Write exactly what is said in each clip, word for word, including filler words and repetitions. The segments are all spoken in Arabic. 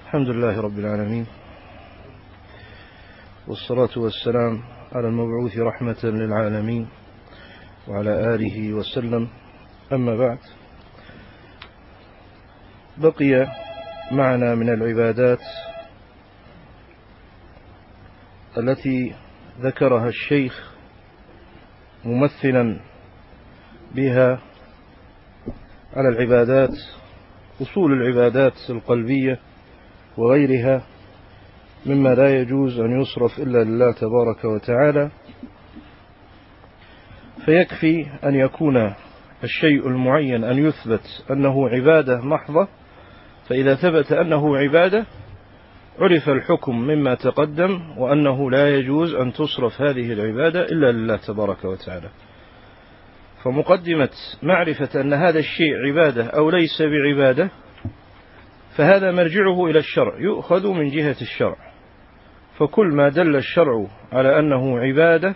الحمد لله رب العالمين، والصلاة والسلام على المبعوث رحمة للعالمين وعلى آله وسلم. أما بعد، بقي معنا من العبادات التي ذكرها الشيخ ممثلا بها على العبادات، أصول العبادات القلبية وغيرها مما لا يجوز أن يصرف إلا لله تبارك وتعالى، فيكفي أن يكون الشيء المعين أن يثبت أنه عبادة محضة، فإذا ثبت أنه عبادة عرف الحكم مما تقدم، وأنه لا يجوز أن تصرف هذه العبادة إلا لله تبارك وتعالى. فمقدمة معرفة أن هذا الشيء عبادة أو ليس بعبادة، فهذا مرجعه إلى الشرع، يؤخذ من جهة الشرع، فكل ما دل الشرع على أنه عبادة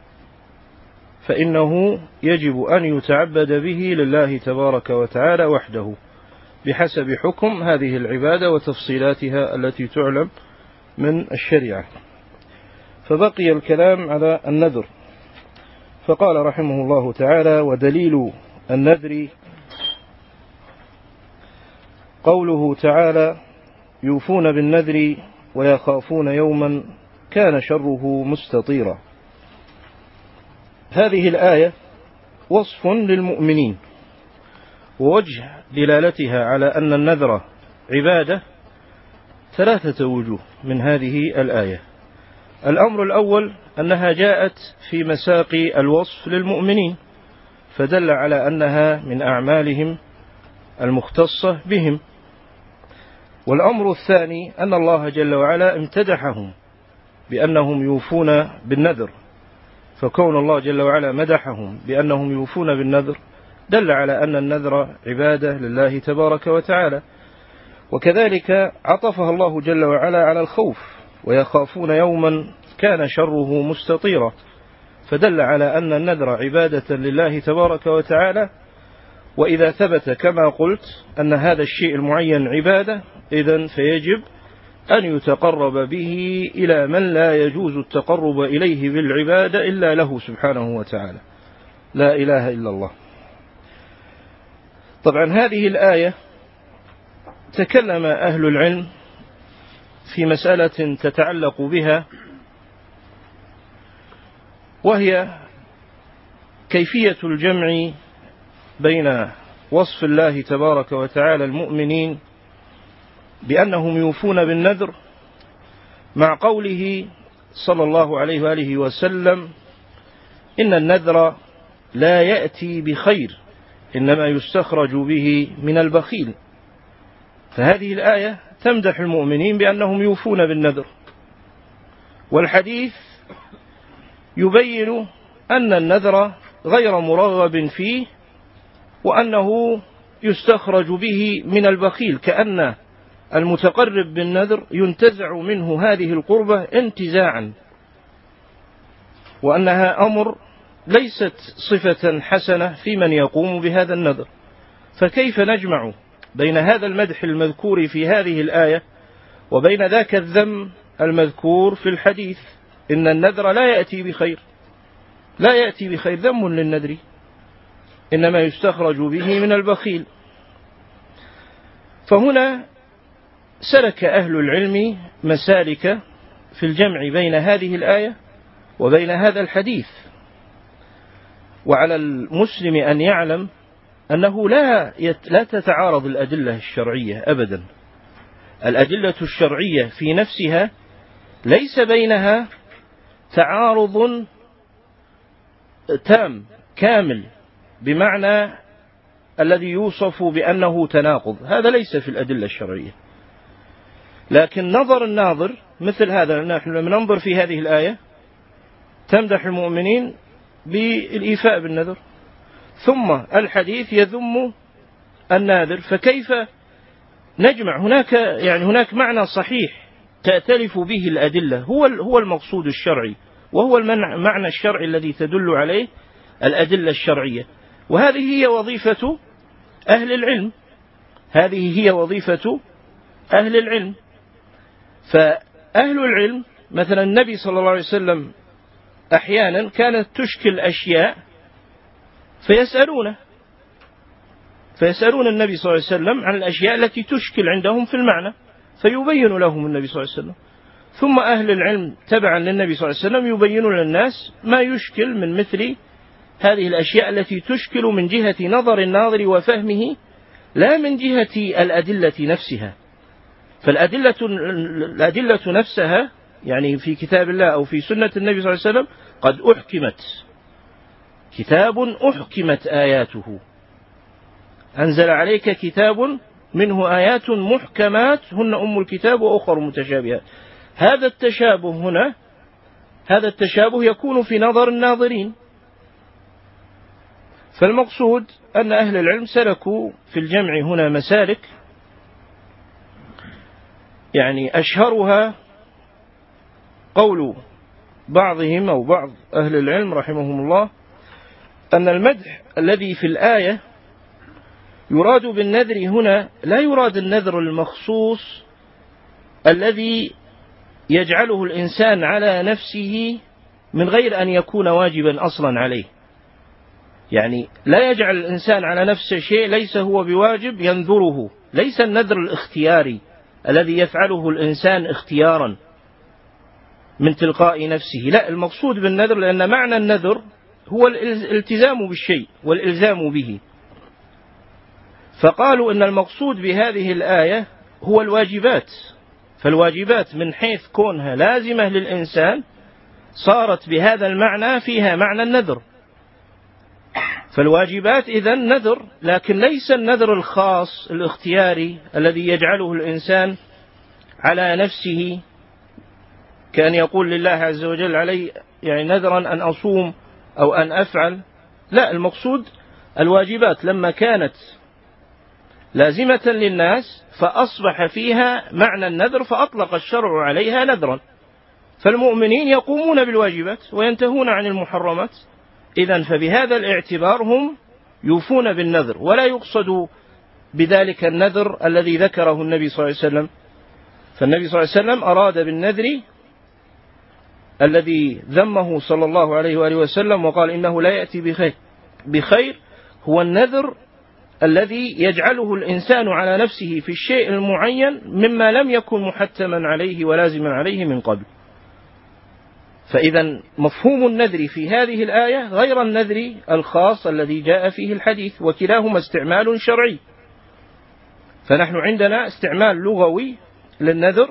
فإنه يجب أن يتعبد به لله تبارك وتعالى وحده بحسب حكم هذه العبادة وتفصيلاتها التي تعلم من الشريعة. فبقي الكلام على النذر، فقال رحمه الله تعالى: ودليل النذر قوله تعالى: يوفون بالنذر ويخافون يوما كان شره مستطيرا. هذه الآية وصف للمؤمنين، ووجه دلالتها على أن النذر عبادة ثلاثة وجوه من هذه الآية. الأمر الأول أنها جاءت في مساق الوصف للمؤمنين، فدل على أنها من أعمالهم المختصة بهم. والأمر الثاني أن الله جل وعلا امتدحهم بأنهم يوفون بالنذر، فكون الله جل وعلا مدحهم بأنهم يوفون بالنذر دل على أن النذر عبادة لله تبارك وتعالى. وكذلك عطفها الله جل وعلا على الخوف: ويخافون يوما كان شره مستطيرا، فدل على أن النذر عبادة لله تبارك وتعالى. وإذا ثبت كما قلت أن هذا الشيء المعين عبادة، إذن فيجب أن يتقرب به إلى من لا يجوز التقرب إليه بالعبادة إلا له سبحانه وتعالى، لا إله إلا الله. طبعا هذه الآية تكلم أهل العلم في مسألة تتعلق بها، وهي كيفية الجمع بين وصف الله تبارك وتعالى المؤمنين بأنهم يوفون بالنذر مع قوله صلى الله عليه وآله وسلم: إن النذر لا يأتي بخير، إنما يستخرج به من البخيل. فهذه الآية تمدح المؤمنين بأنهم يوفون بالنذر، والحديث يبين أن النذر غير مرغب فيه، وأنه يستخرج به من البخيل، كأن المتقرب بالنذر ينتزع منه هذه القربة انتزاعا، وأنها أمر ليست صفة حسنة في من يقوم بهذا النذر. فكيف نجمع بين هذا المدح المذكور في هذه الآية وبين ذاك الذم المذكور في الحديث؟ إن النذر لا يأتي بخير، لا يأتي بخير، ذم للنذر، إنما يستخرج به من البخيل. فهنا سلك أهل العلم مسالك في الجمع بين هذه الآية وبين هذا الحديث. وعلى المسلم أن يعلم أنه لا لا تتعارض الأدلة الشرعية أبدا. الأدلة الشرعية في نفسها ليس بينها تعارض تام كامل بمعنى الذي يوصف بأنه تناقض، هذا ليس في الأدلة الشرعية. لكن نظر الناظر مثل هذا، نحن لما ننظر في هذه الآية تمدح المؤمنين بالإيفاء بالنذر، ثم الحديث يذم الناذر، فكيف نجمع؟ هناك يعني هناك معنى صحيح تأتلف به الأدلة، هو هو المقصود الشرعي، وهو المعنى الشرعي الذي تدل عليه الأدلة الشرعية. وهذه هي وظيفة أهل العلم، هذه هي وظيفة أهل العلم، فأهل العلم مثلا النبي صلى الله عليه وسلم أحيانا كانت تشكل أشياء فيسألونه فيسألون النبي صلى الله عليه وسلم عن الأشياء التي تشكل عندهم في المعنى فيبين لهم النبي صلى الله عليه وسلم. ثم أهل العلم تبعا للنبي صلى الله عليه وسلم يبينون للناس ما يشكل من مثل هذه الأشياء التي تشكل من جهة نظر الناظر وفهمه لا من جهة الأدلة نفسها. فالأدلة الأدلة نفسها يعني في كتاب الله أو في سنة النبي صلى الله عليه وسلم قد أحكمت، كتاب أحكمت آياته، أنزل عليك كتاب منه آيات محكمات هن أم الكتاب وأخر متشابهات. هذا التشابه هنا هذا التشابه يكون في نظر الناظرين. فالمقصود أن أهل العلم سلكوا في الجمع هنا مسالك، يعني أشهرها قول بعضهم أو بعض أهل العلم رحمهم الله أن المدح الذي في الآية يراد بالنذر هنا لا يراد النذر المخصوص الذي يجعله الإنسان على نفسه من غير أن يكون واجبا أصلا عليه، يعني لا يجعل الإنسان على نفسه شيء ليس هو بواجب ينذره، ليس النذر الاختياري الذي يفعله الإنسان اختيارا من تلقاء نفسه، لا، المقصود بالنذر لأن معنى النذر هو الالتزام بالشيء والإلزام به. فقالوا إن المقصود بهذه الآية هو الواجبات، فالواجبات من حيث كونها لازمة للإنسان صارت بهذا المعنى فيها معنى النذر. فالواجبات إذن نذر، لكن ليس النذر الخاص الاختياري الذي يجعله الإنسان على نفسه كان يقول لله عز وجل علي يعني نذرا أن أصوم أو أن أفعل، لا، المقصود الواجبات لما كانت لازمة للناس فأصبح فيها معنى النذر فأطلق الشرع عليها نذرا. فالمؤمنين يقومون بالواجبات وينتهون عن المحرمات، إذن فبهذا الاعتبار هم يوفون بالنذر، ولا يقصد بذلك النذر الذي ذكره النبي صلى الله عليه وسلم. فالنبي صلى الله عليه وسلم أراد بالنذر الذي ذمه صلى الله عليه وآله وسلم وقال إنه لا يأتي بخير بخير هو النذر الذي يجعله الإنسان على نفسه في الشيء المعين مما لم يكن محتما عليه ولازما عليه من قبل. فإذا مفهوم النذر في هذه الآية غير النذر الخاص الذي جاء فيه الحديث، وكلاهما استعمال شرعي. فنحن عندنا استعمال لغوي للنذر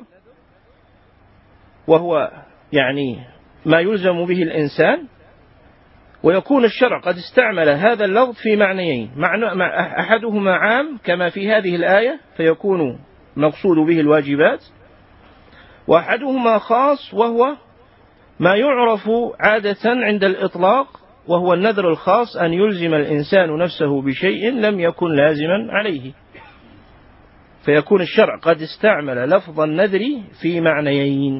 وهو يعني ما يلزم به الإنسان، ويكون الشرع قد استعمل هذا اللفظ في معنيين، معنى أحدهما عام كما في هذه الآية فيكون مقصود به الواجبات، وأحدهما خاص وهو ما يعرف عادة عند الإطلاق وهو النذر الخاص أن يلزم الإنسان نفسه بشيء لم يكن لازما عليه. فيكون الشرع قد استعمل لفظ النذر في معنيين.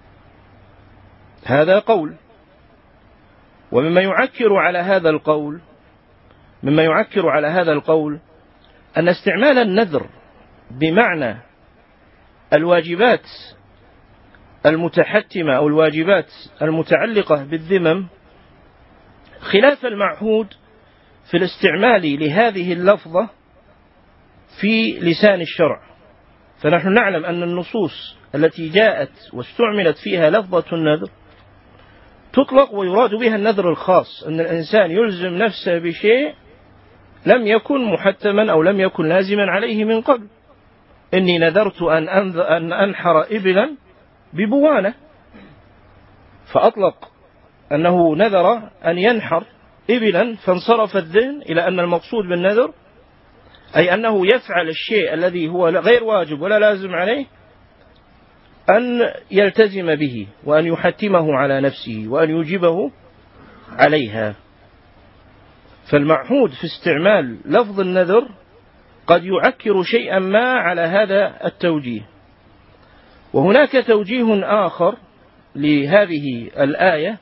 هذا قول. ومما يعكر على هذا القول مما يعكر على هذا القول أن استعمال النذر بمعنى الواجبات المتحتمة أو الواجبات المتعلقة بالذمم خلاف المعهود في الاستعمال لهذه اللفظة في لسان الشرع. فنحن نعلم أن النصوص التي جاءت واستعملت فيها لفظة النذر تطلق ويراد بها النذر الخاص، أن الإنسان يلزم نفسه بشيء لم يكن محتما أو لم يكن لازما عليه من قبل. إني نذرت أن, أن أنحر إبلا ببوانة، فأطلق أنه نذر أن ينحر إبلا، فانصرف الذهن إلى أن المقصود بالنذر أي أنه يفعل الشيء الذي هو غير واجب ولا لازم عليه أن يلتزم به وأن يحتمه على نفسه وأن يوجبه عليها. فالمعهود في استعمال لفظ النذر قد يعكر شيئا ما على هذا التوجيه. وهناك توجيه آخر لهذه الآية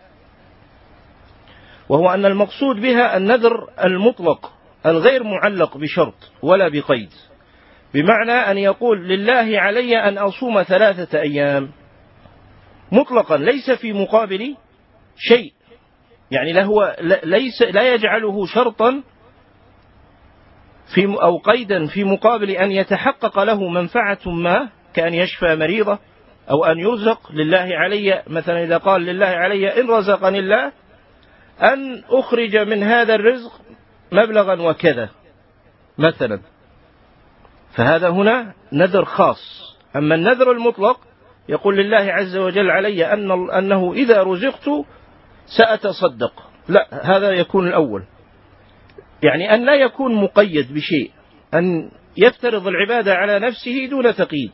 وهو أن المقصود بها النذر المطلق الغير معلق بشرط ولا بقيد، بمعنى أن يقول لله علي أن أصوم ثلاثة أيام مطلقا ليس في مقابل شيء، يعني لا هو ليس لا يجعله شرطا في أو قيدا في مقابل أن يتحقق له منفعة ما، كأن يشفى مريضة أو أن يرزق. لله علي مثلا إذا قال لله علي إن رزقني الله أن أخرج من هذا الرزق مبلغا وكذا مثلا، فهذا هنا نذر خاص. أما النذر المطلق يقول لله عز وجل علي أن أنه إذا رزقت سأتصدق، لا، هذا يكون الأول، يعني أن لا يكون مقيد بشيء، أن يفترض العبادة على نفسه دون تقييد.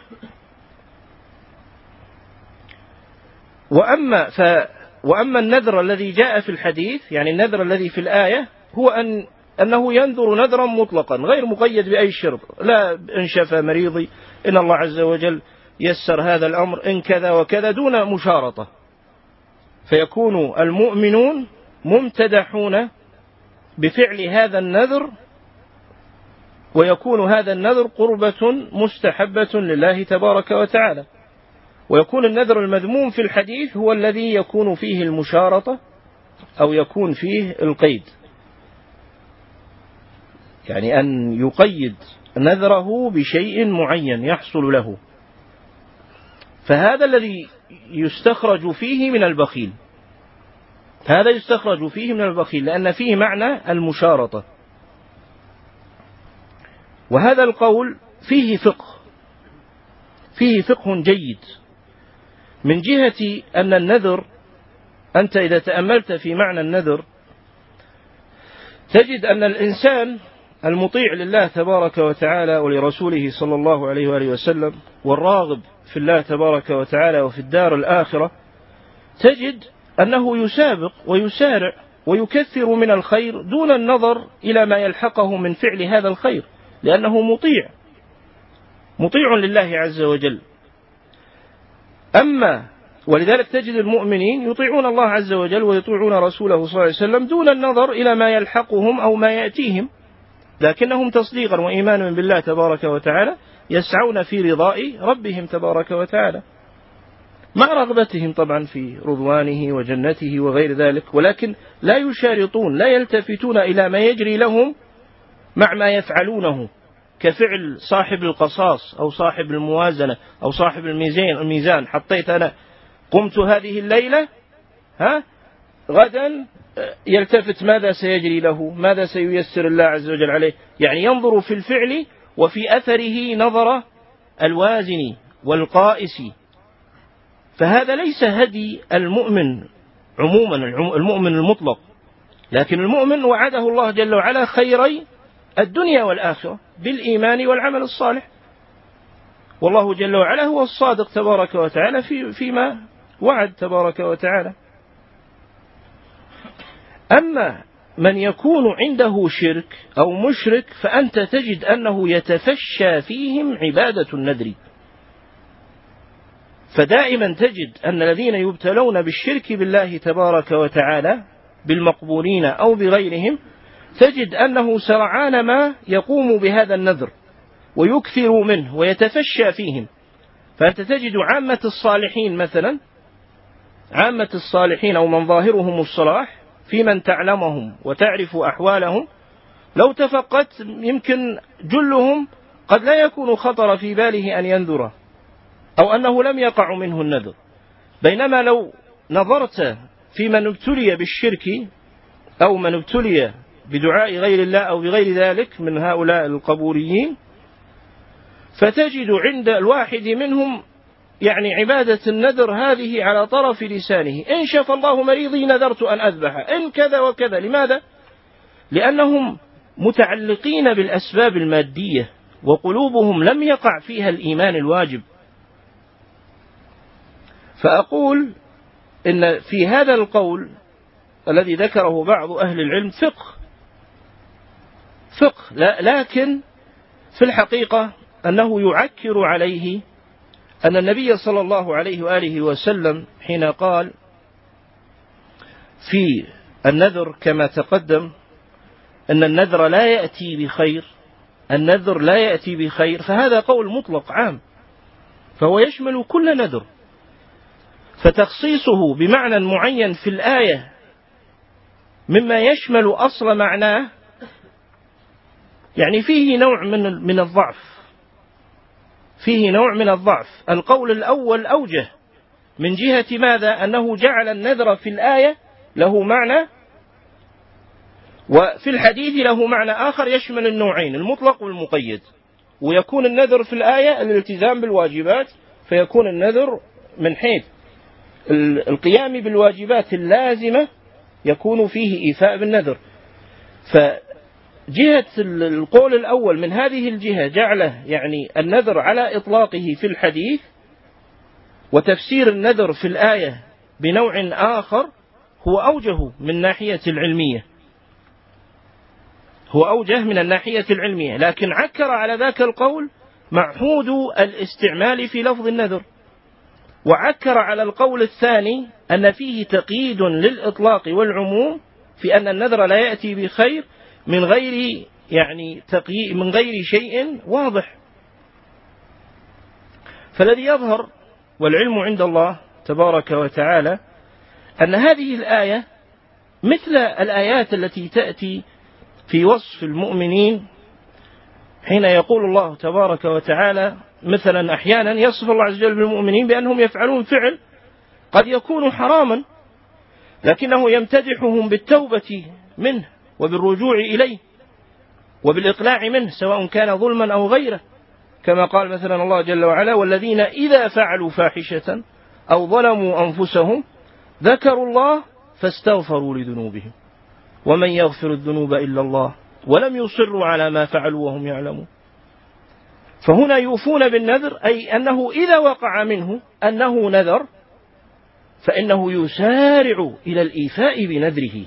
وأما, ف وأما النذر الذي جاء في الحديث، يعني النذر الذي في الآية، هو أن أنه ينذر نذرا مطلقا غير مقيد بأي شرط، لا إن شفى مريضي، إن الله عز وجل يسر هذا الأمر، إن كذا وكذا، دون مشارطة. فيكون المؤمنون ممتدحون بفعل هذا النذر، ويكون هذا النذر قربة مستحبة لله تبارك وتعالى. ويكون النذر المذموم في الحديث هو الذي يكون فيه المشارطة أو يكون فيه القيد، يعني أن يقيد نذره بشيء معين يحصل له، فهذا الذي يستخرج فيه من البخيل، هذا يستخرج فيه من البخيل لأن فيه معنى المشارطة. وهذا القول فيه فقه، فيه فقه جيد من جهة أن النذر، أنت إذا تأملت في معنى النذر تجد أن الإنسان المطيع لله تبارك وتعالى ولرسوله صلى الله عليه وآله وسلم، والراغب في الله تبارك وتعالى وفي الدار الآخرة، تجد أنه يسابق ويسارع ويكثر من الخير دون النظر إلى ما يلحقه من فعل هذا الخير، لأنه مطيع مطيع لله عز وجل. أما ولذلك تجد المؤمنين يطيعون الله عز وجل ويطيعون رسوله صلى الله عليه وسلم دون النظر إلى ما يلحقهم أو ما يأتيهم، لكنهم تصديقا وإيمانا بالله تبارك وتعالى يسعون في رضاء ربهم تبارك وتعالى، مع رغبتهم طبعا في رضوانه وجنته وغير ذلك، ولكن لا يشارطون، لا يلتفتون إلى ما يجري لهم مع ما يفعلونه، كفعل صاحب القصاص أو صاحب الموازنة أو صاحب الميزان الميزان حطيت أنا قمت هذه الليلة، ها غدا يلتفت ماذا سيجري له، ماذا سييسر الله عز وجل عليه، يعني ينظر في الفعل وفي أثره نظر الوازن والقائس. فهذا ليس هدي المؤمن عموما، المؤمن المطلق، لكن المؤمن وعده الله جل وعلا خيري الدنيا والآخرة بالإيمان والعمل الصالح، والله جل وعلا هو الصادق تبارك وتعالى في فيما وعد تبارك وتعالى. أما من يكون عنده شرك أو مشرك فأنت تجد أنه يتفشى فيهم عبادة النذر، فدائما تجد أن الذين يبتلون بالشرك بالله تبارك وتعالى بالمقبولين أو بغيرهم تجد أنه سرعان ما يقوم بهذا النذر ويكثر منه ويتفشى فيهم. فأنت تجد عامة الصالحين مثلا، عامة الصالحين أو من ظاهرهم الصلاح في من تعلمهم وتعرف أحوالهم، لو تفقدت يمكن جلهم قد لا يكون خطر في باله أن ينذره أو أنه لم يقع منه النذر، بينما لو نظرت في من ابتلي بالشرك أو من ابتلي بدعاء غير الله أو بغير ذلك من هؤلاء القبوريين، فتجد عند الواحد منهم يعني عبادة النذر هذه على طرف لسانه، إن شفى الله مريضي نذرت أن أذبح، إن كذا وكذا. لماذا؟ لأنهم متعلقين بالأسباب المادية وقلوبهم لم يقع فيها الإيمان الواجب. فأقول إن في هذا القول الذي ذكره بعض أهل العلم فقه فقه لا لكن في الحقيقة أنه يعكر عليه أن النبي صلى الله عليه وآله وسلم حين قال في النذر كما تقدم أن النذر لا يأتي بخير النذر لا يأتي بخير، فهذا قول مطلق عام، فهو يشمل كل نذر. فتخصيصه بمعنى معين في الآية مما يشمل أصل معناه يعني فيه نوع من من الضعف، فيه نوع من الضعف. القول الأول أوجه من جهة ماذا؟ أنه جعل النذر في الآية له معنى، وفي الحديث له معنى آخر يشمل النوعين المطلق والمقيد. ويكون النذر في الآية الالتزام بالواجبات، فيكون النذر من حيث القيام بالواجبات اللازمة يكون فيه إيفاء بالنذر. فجهة القول الأول من هذه الجهة جعله يعني النذر على إطلاقه في الحديث، وتفسير النذر في الآية بنوع آخر هو أوجه من ناحية العلمية، هو أوجه من الناحية العلمية، لكن عكر على ذاك القول معهود الاستعمال في لفظ النذر، وعكر على القول الثاني أن فيه تقييد للإطلاق والعموم في أن النذر لا يأتي بخير من غير يعني تقييد من غير شيء واضح. فالذي يظهر والعلم عند الله تبارك وتعالى أن هذه الآية مثل الآيات التي تأتي في وصف المؤمنين، حين يقول الله تبارك وتعالى مثلا أحيانا يصف الله عز وجل بالمؤمنين بأنهم يفعلون فعل قد يكون حراما، لكنه يمتدحهم بالتوبة منه وبالرجوع إليه وبالإقلاع منه سواء كان ظلما أو غيره، كما قال مثلا الله جل وعلا: والذين إذا فعلوا فاحشة أو ظلموا أنفسهم ذكروا الله فاستغفروا لذنوبهم ومن يغفر الذنوب إلا الله ولم يصروا على ما فعلوا وهم يعلمون. فهنا يوفون بالنذر، أي أنه إذا وقع منه أنه نذر فإنه يسارع إلى الإيفاء بنذره.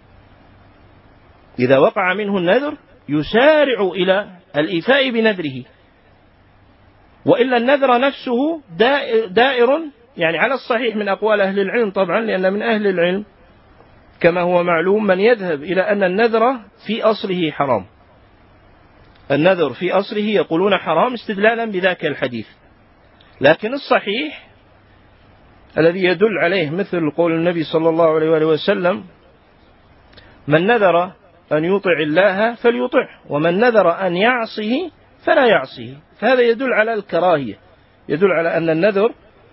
إذا وقع منه النذر يسارع إلى الإيفاء بنذره، وإلا النذر نفسه دائر يعني على الصحيح من أقوال أهل العلم طبعا، لأن من أهل العلم كما هو معلوم من يذهب إلى أن النذر في أصله حرام، النذر في أصله يقولون حرام استدلالا بذاك الحديث. لكن الصحيح الذي يدل عليه مثل قول النبي صلى الله عليه وآله وسلم: من نذر أن يطع الله فليطع ومن نذر أن يعصه فلا يعصيه. فهذا يدل على الكراهية، يدل على أن النذر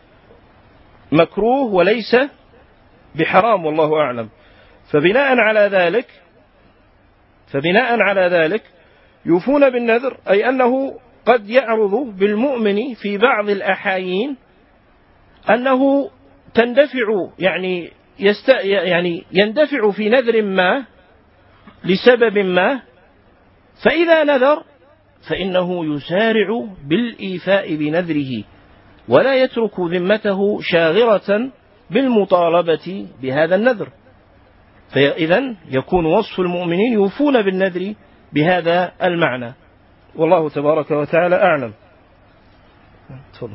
مكروه وليس بحرام والله أعلم. فبناء على ذلك فبناء على ذلك يوفون بالنذر، أي أنه قد يعرض بالمؤمن في بعض الأحايين أنه تندفع يعني يست يعني يندفع في نذر ما لسبب ما، فإذا نذر فإنه يسارع بالإيفاء بنذره ولا يترك ذمته شاغرة بالمطالبة بهذا النذر. فإذن يكون وصف المؤمنين يوفون بالنذر بهذا المعنى، والله تبارك وتعالى أعلم. تفضل.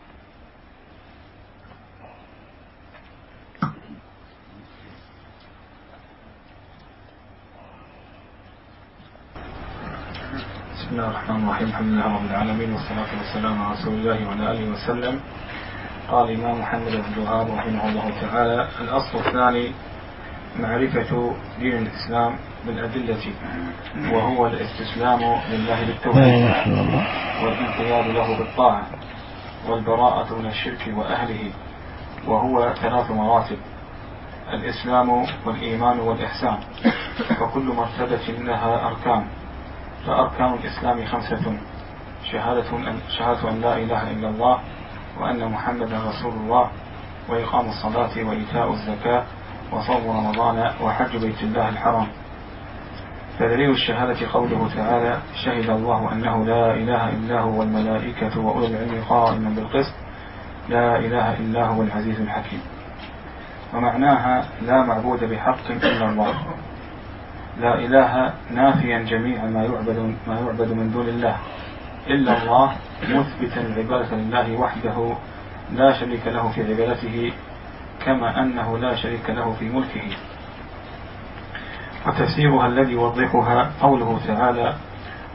بسم الله الرحمن الرحيم. الحمد لله رب العالمين والصلاة والسلام على رسول الله وعلى آله وسلم. قال الإمام محمد بن الوهاب رحمه الله تعالى: الأصل الثاني معرفة دين الإسلام بالأدلة، وهو الاستسلام لله بالتوحيد والانقياد له بالطاعة والبراءة من الشرك وأهله، وهو ثلاث مراتب: الإسلام والإيمان والإحسان، وكل مرتبة لها أركان. فأركان الإسلام خمسة: شهادة أن, شهادة أن لا إله إلا الله وأن محمدا رسول الله، وإقام الصلاة وإيتاء الزكاة وصوم رمضان وحج بيت الله الحرام. فدليل الشهادة قوله تعالى: شهد الله أنه لا إله إلا هو والملائكة وأولو العلم قائما بالقسط لا إله إلا هو العزيز الحكيم. ومعناها لا معبود بحق إلا الله، لا إله نافيا جميع ما يعبد, ما يعبد من دون الله إلا الله، مثبتا العبادة لله وحده لا شريك له في عبادته، كما أنه لا شريك له في ملكه. وتفسيرها الذي يوضحها قوله تعالى: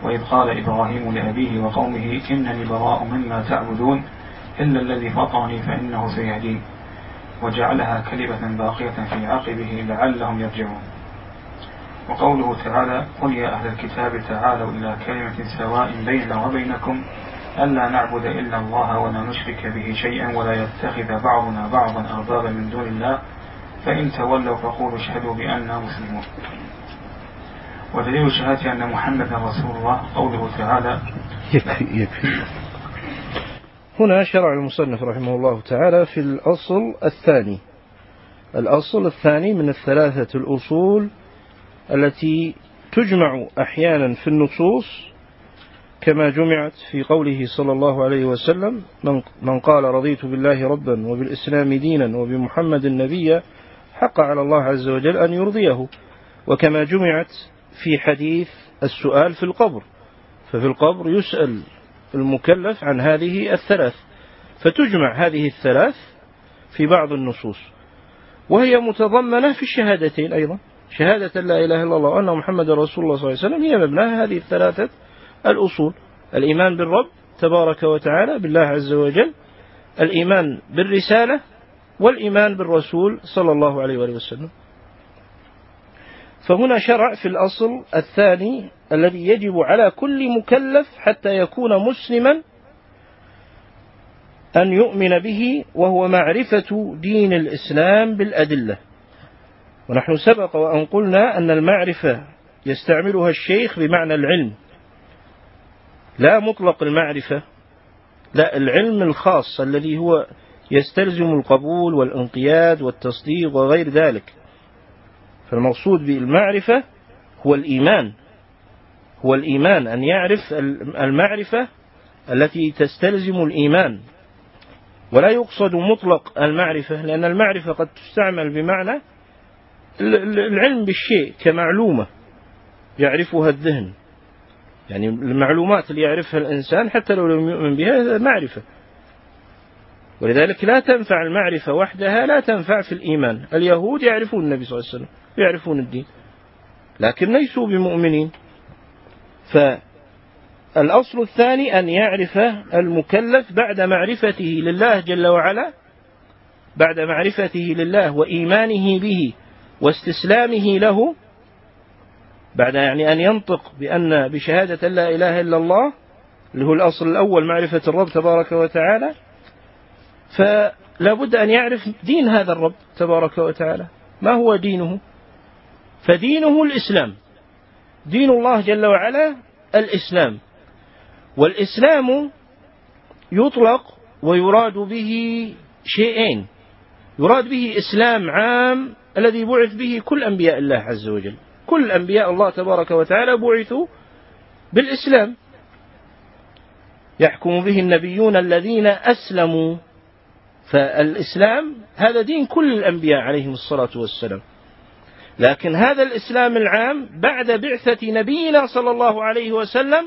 وإذ قال إبراهيم لأبيه وقومه إنني براء مما تعبدون إلا الذي فطرني فإنه سيهدين وجعلها كلمة باقية في عقبه لعلهم يرجعون. وقوله تعالى قل يا أهل الكتاب تعالوا إلى كلمة سواء بيننا وبينكم ألا نعبد إلا الله ولا نشرك به شيئا ولا يتخذ بعضنا بعضا أربابا من دون الله فإن تولوا فقولوا اشهدوا بأننا مسلمون. ودليل شهادة أن محمدا رسول الله قوله تعالى يكفي يكفي. هنا شرع المصنف رحمه الله تعالى في الأصل الثاني الأصل الثاني من الثلاثة الأصول التي تجمع أحيانا في النصوص كما جمعت في قوله صلى الله عليه وسلم من قال رضيت بالله ربا وبالإسلام دينا وبمحمد نبيا حق على الله عز وجل أن يرضيه. وكما جمعت في حديث السؤال في القبر، ففي القبر يسأل المكلف عن هذه الثلاث، فتجمع هذه الثلاث في بعض النصوص، وهي متضمنة في الشهادتين أيضا، شهادة لا إله إلا الله وأن محمد رسول الله صلى الله عليه وسلم هي مبناها هذه الثلاثة الأصول: الإيمان بالرب تبارك وتعالى بالله عز وجل، الإيمان بالرسالة، والإيمان بالرسول صلى الله عليه وآله وسلم. فهنا شرع في الأصل الثاني الذي يجب على كل مكلف حتى يكون مسلما أن يؤمن به، وهو معرفة دين الإسلام بالأدلة. ونحن سبق وأن قلنا أن المعرفة يستعملها الشيخ بمعنى العلم، لا مطلق المعرفة، لا، العلم الخاص الذي هو يستلزم القبول والانقياد والتصديق وغير ذلك. فالمقصود بالمعرفة هو الإيمان، هو الإيمان أن يعرف المعرفة التي تستلزم الإيمان، ولا يقصد مطلق المعرفة، لأن المعرفة قد تستعمل بمعنى العلم بالشيء كمعلومة يعرفها الذهن، يعني المعلومات اللي يعرفها الإنسان حتى لو لم يؤمن بها معرفة. ولذلك لا تنفع المعرفة وحدها، لا تنفع في الإيمان. اليهود يعرفون النبي صلى الله عليه وسلم، يعرفون الدين، لكن ليسوا بمؤمنين. فالأصل الثاني أن يعرف المكلف بعد معرفته لله جل وعلا، بعد معرفته لله وإيمانه به واستسلامه له، بعد يعني أن ينطق بأن بشهادة لا إله إلا الله اللي هو الأصل الأول معرفة الرب تبارك وتعالى، فلا بد أن يعرف دين هذا الرب تبارك وتعالى ما هو دينه. فدينه الإسلام، دين الله جل وعلا الإسلام. والإسلام يطلق ويراد به شيئين: يراد به إسلام عام الذي بعث به كل أنبياء الله عز وجل، كل أنبياء الله تبارك وتعالى بعثوا بالإسلام، يحكم به النبيون الذين أسلموا. فالإسلام هذا دين كل الأنبياء عليهم الصلاة والسلام. لكن هذا الإسلام العام بعد بعثة نبينا صلى الله عليه وسلم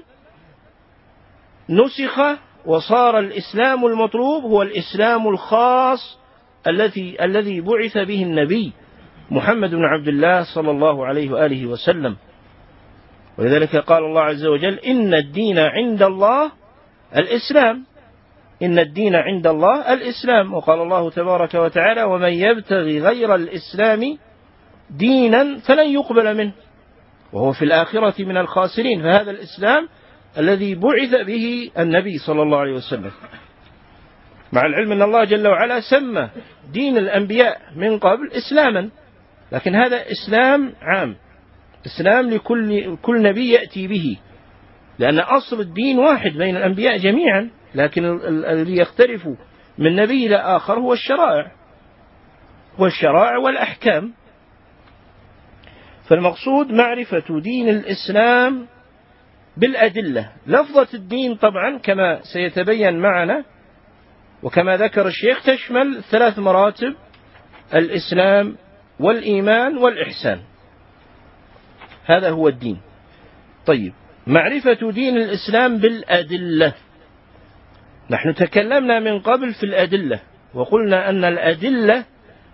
نسخ، وصار الإسلام المطلوب هو الإسلام الخاص الذي الذي بعث به النبي محمد بن عبد الله صلى الله عليه وآله وسلم. ولذلك قال الله عز وجل: إن الدين عند الله الإسلام، إن الدين عند الله الإسلام. وقال الله تبارك وتعالى: ومن يبتغي غير الإسلام دينا فلن يقبل منه وهو في الآخرة من الخاسرين. فهذا الإسلام الذي بعث به النبي صلى الله عليه وسلم، مع العلم أن الله جل وعلا سمى دين الأنبياء من قبل إسلاما، لكن هذا إسلام عام، إسلام لكل كل نبي يأتي به، لأن أصل الدين واحد بين الأنبياء جميعا، لكن الذي يختلف من نبي إلى آخر هو الشرائع والشرائع والأحكام. فالمقصود معرفة دين الإسلام بالأدلة. لفظة الدين طبعا كما سيتبين معنا وكما ذكر الشيخ تشمل ثلاث مراتب: الإسلام والإيمان والإحسان، هذا هو الدين. طيب، معرفة دين الإسلام بالأدلة. نحن تكلمنا من قبل في الأدلة وقلنا أن الأدلة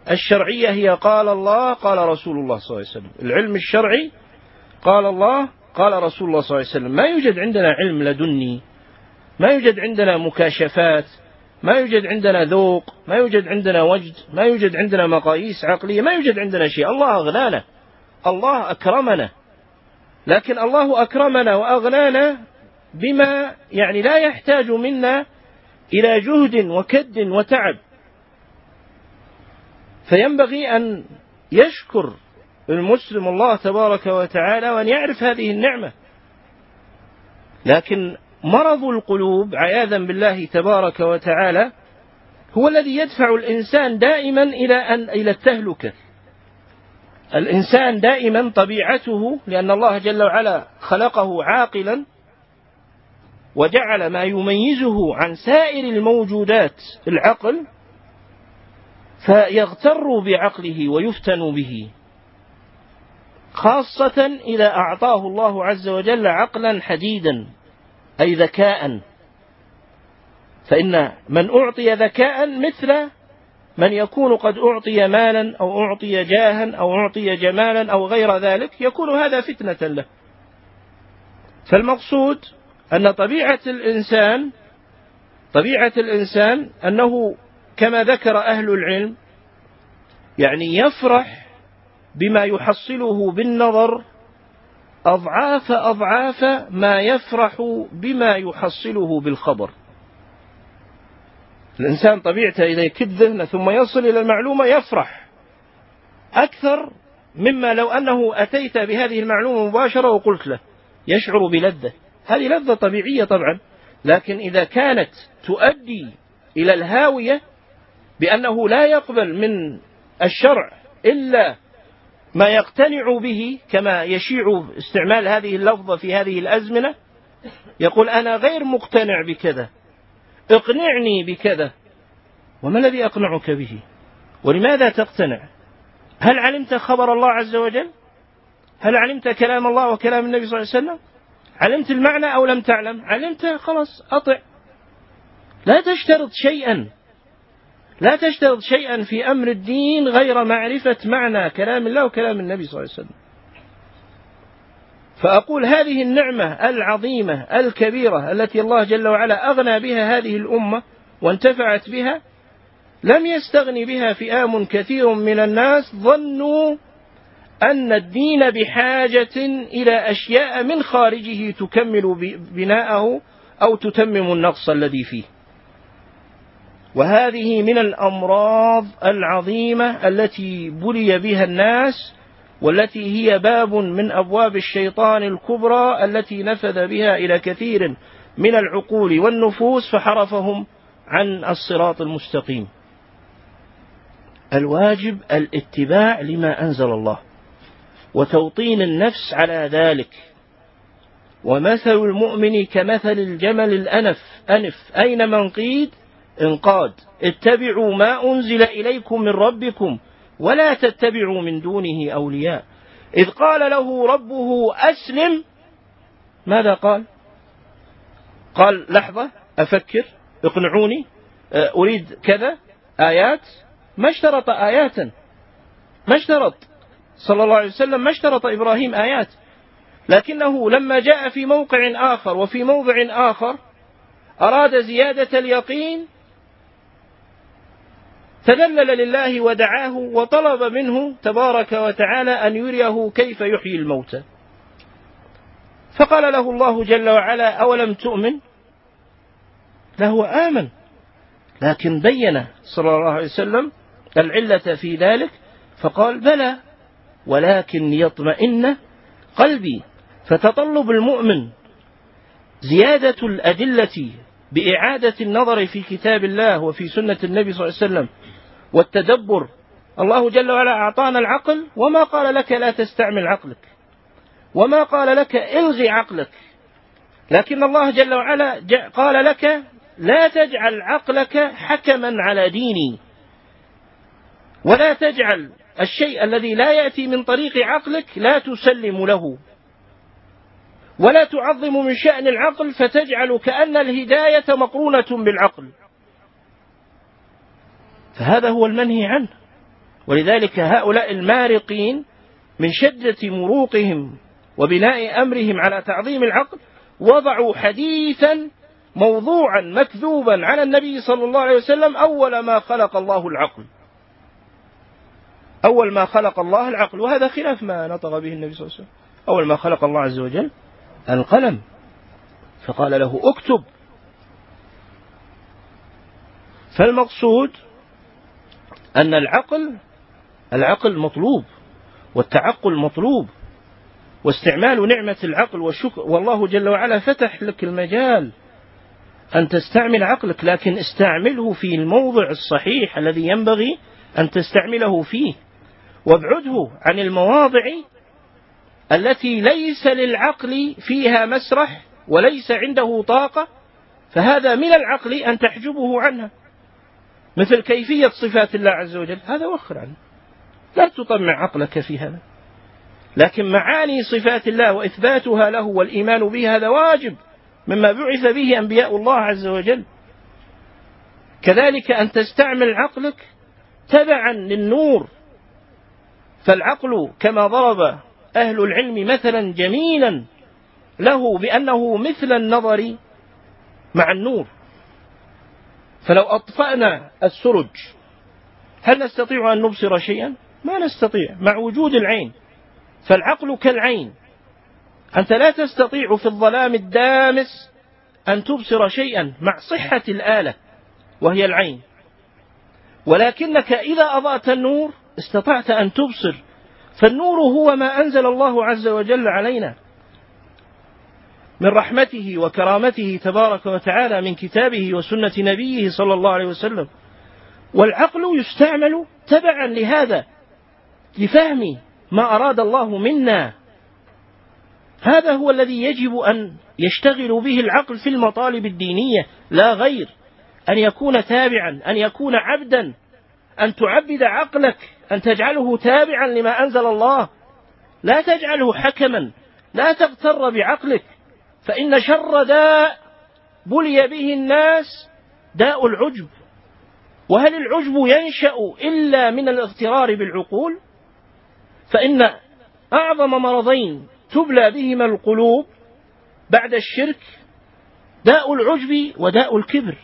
الشرعية هي قال الله قال رسول الله صلى الله عليه وسلم. العلم الشرعي قال الله قال رسول الله صلى الله عليه وسلم: ما يوجد عندنا علم لدني، ما يوجد عندنا مكاشفات، ما يوجد عندنا ذوق، ما يوجد عندنا وجد، ما يوجد عندنا مقاييس عقلية، ما يوجد عندنا شيء. الله أغنانا، الله أكرمنا، لكن الله أكرمنا وأغنانا بما يعني لا يحتاج منا إلى جهد وكد وتعب. فينبغي أن يشكر المسلم الله تبارك وتعالى وأن يعرف هذه النعمة. لكن مرض القلوب عياذا بالله تبارك وتعالى هو الذي يدفع الإنسان دائما إلى أن إلى التهلكة. الإنسان دائما طبيعته، لأن الله جل وعلا خلقه عاقلا وجعل ما يميزه عن سائر الموجودات العقل، فيغتر بعقله ويفتن به، خاصة إذا أعطاه الله عز وجل عقلا حديدا أي ذكاء. فإن من أعطي ذكاء مثل من يكون قد أعطي مالا أو أعطي جاها أو أعطي جمالا أو غير ذلك، يكون هذا فتنة له. فالمقصود أن طبيعة الإنسان طبيعة الإنسان أنه كما ذكر أهل العلم يعني يفرح بما يحصله بالنظر أضعاف أضعاف ما يفرح بما يحصله بالخبر. الإنسان طبيعته إذا يكد ذهنه ثم يصل إلى المعلومة يفرح أكثر مما لو أنه أتيت بهذه المعلومة مباشرة وقلت له، يشعر بلذة. هذه لذة طبيعية طبعا، لكن إذا كانت تؤدي إلى الهاوية بأنه لا يقبل من الشرع إلا ما يقتنع به، كما يشيع استعمال هذه اللفظة في هذه الأزمنة، يقول: أنا غير مقتنع بكذا، اقنعني بكذا. وما الذي أقنعك به؟ ولماذا تقتنع؟ هل علمت خبر الله عز وجل؟ هل علمت كلام الله وكلام النبي صلى الله عليه وسلم؟ علمت المعنى أو لم تعلم؟ علمت، خلاص أطع. لا تشترط شيئا لا تشترط شيئا في أمر الدين غير معرفة معنى كلام الله وكلام النبي صلى الله عليه وسلم. فأقول هذه النعمة العظيمة الكبيرة التي الله جل وعلا أغنى بها هذه الأمة وانتفعت بها، لم يستغني بها فئام كثير من الناس ظنوا أن الدين بحاجة إلى أشياء من خارجه تكمل بناءه أو تتمم النقص الذي فيه. وهذه من الأمراض العظيمة التي بلي بها الناس، والتي هي باب من أبواب الشيطان الكبرى التي نفذ بها إلى كثير من العقول والنفوس فحرفهم عن الصراط المستقيم. الواجب الاتباع لما أنزل الله وتوطين النفس على ذلك. ومثل المؤمن كمثل الجمل الأنف أنف أينما انقيد انقاد. اتبعوا ما أنزل إليكم من ربكم ولا تتبعوا من دونه أولياء. إذ قال له ربه أسلم، ماذا قال؟ قال لحظة أفكر، اقنعوني، أريد كذا، آيات. ما اشترط آياتا، ما اشترط صلى الله عليه وسلم، ما اشترط إبراهيم آيات، لكنه لما جاء في موقع آخر وفي موضع آخر أراد زيادة اليقين تذلل لله ودعاه وطلب منه تبارك وتعالى أن يريه كيف يحيي الموتى. فقال له الله جل وعلا: أولم تؤمن؟ له آمن، لكن بين صلى الله عليه وسلم العلة في ذلك فقال: بلى ولكن ليطمئن قلبي. فتطلب المؤمن زيادة الأدلة بإعادة النظر في كتاب الله وفي سنة النبي صلى الله عليه وسلم والتدبر. الله جل وعلا أعطانا العقل، وما قال لك لا تستعمل عقلك، وما قال لك الغي عقلك، لكن الله جل وعلا قال لك لا تجعل عقلك حكما على ديني، ولا تجعل الشيء الذي لا يأتي من طريق عقلك لا تسلم له، ولا تعظم من شأن العقل فتجعل كأن الهداية مقرونة بالعقل. فهذا هو المنهي عنه. ولذلك هؤلاء المارقين من شدة مروقهم وبناء أمرهم على تعظيم العقل وضعوا حديثا موضوعا مكذوبا على النبي صلى الله عليه وسلم أول ما خلق الله العقل أول ما خلق الله العقل وهذا خلاف ما نطق به النبي صلى الله عليه وسلم. أول ما خلق الله عز وجل القلم فقال له اكتب. فالمقصود أن العقل العقل مطلوب والتعقل مطلوب واستعمال نعمة العقل والشكر، والله جل وعلا فتح لك المجال أن تستعمل عقلك، لكن استعمله في الموضع الصحيح الذي ينبغي أن تستعمله فيه، وابعده عن المواضع التي ليس للعقل فيها مسرح وليس عنده طاقة، فهذا من العقل أن تحجبه عنها، مثل كيفية صفات الله عز وجل، هذا وخر عنه، لا تطمع عقلك في هذا. لكن معاني صفات الله وإثباتها له والإيمان به هذا واجب مما بعث به أنبياء الله عز وجل. كذلك أن تستعمل عقلك تبعا للنور، فالعقل كما ضرب أهل العلم مثلا جميلا له بأنه مثل النظر مع النور، فلو أطفأنا السرج هل نستطيع أن نبصر شيئا؟ ما نستطيع مع وجود العين. فالعقل كالعين، أنت لا تستطيع في الظلام الدامس أن تبصر شيئا مع صحة الآلة وهي العين، ولكنك إذا أضأت النور استطعت أن تبصر، فالنور هو ما أنزل الله عز وجل علينا من رحمته وكرامته تبارك وتعالى من كتابه وسنة نبيه صلى الله عليه وسلم. والعقل يستعمل تبعا لهذا لفهم ما أراد الله منا، هذا هو الذي يجب أن يشتغل به العقل في المطالب الدينية لا غير، أن يكون تابعا، أن يكون عبدا، أن تعبد عقلك، أن تجعله تابعا لما أنزل الله، لا تجعله حكما، لا تغتر بعقلك، فإن شر داء بلي به الناس داء العجب. وهل العجب ينشأ إلا من الاغترار بالعقول؟ فإن أعظم مرضين تبلى بهما القلوب بعد الشرك داء العجب وداء الكبر.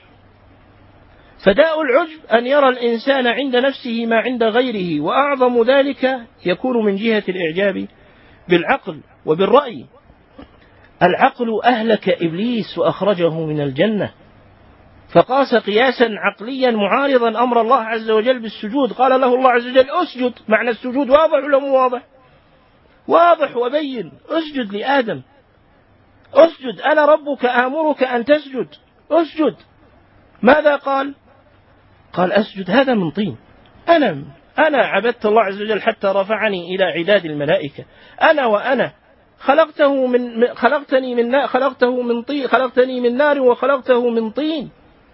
فداء العجب أن يرى الإنسان عند نفسه ما عند غيره، وأعظم ذلك يكون من جهة الإعجاب بالعقل وبالرأي. العقل أهلك إبليس وأخرجه من الجنة، فقاس قياسا عقليا معارضا أمر الله عز وجل بالسجود، قال له الله عز وجل اسجد، معنى السجود واضح ولا مو واضح؟ واضح وبين، اسجد لآدم، اسجد أنا ربك آمرك أن تسجد، اسجد. ماذا قال؟ قال أسجد هذا من طين، أنا أنا عبدت الله عز وجل حتى رفعني إلى عداد الملائكة، أنا وأنا خلقته من خلقتني من نار خلقته من طين خلقتني من نار وخلقته من طين.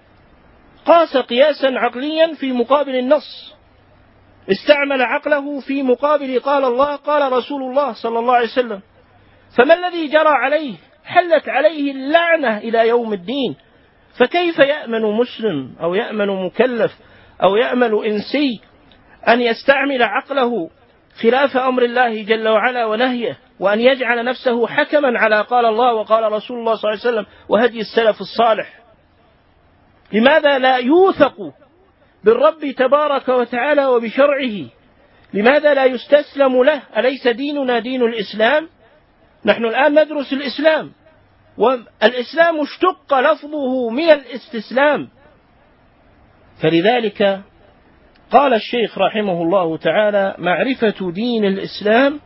قاس قياسا عقليا في مقابل النص، استعمل عقله في مقابل قال الله قال رسول الله صلى الله عليه وسلم. فما الذي جرى عليه؟ حلت عليه اللعنة إلى يوم الدين. فكيف يأمن مسلم أو يأمن مكلف أو يأمن إنسي أن يستعمل عقله خلاف أمر الله جل وعلا ونهيه، وأن يجعل نفسه حكما على قال الله وقال رسول الله صلى الله عليه وسلم وهدي السلف الصالح؟ لماذا لا يوثق بالرب تبارك وتعالى وبشرعه؟ لماذا لا يستسلم له؟ أليس ديننا دين الإسلام؟ نحن الآن ندرس الإسلام، والإسلام اشتق لفظه من الاستسلام. فلذلك قال الشيخ رحمه الله تعالى معرفة دين الإسلام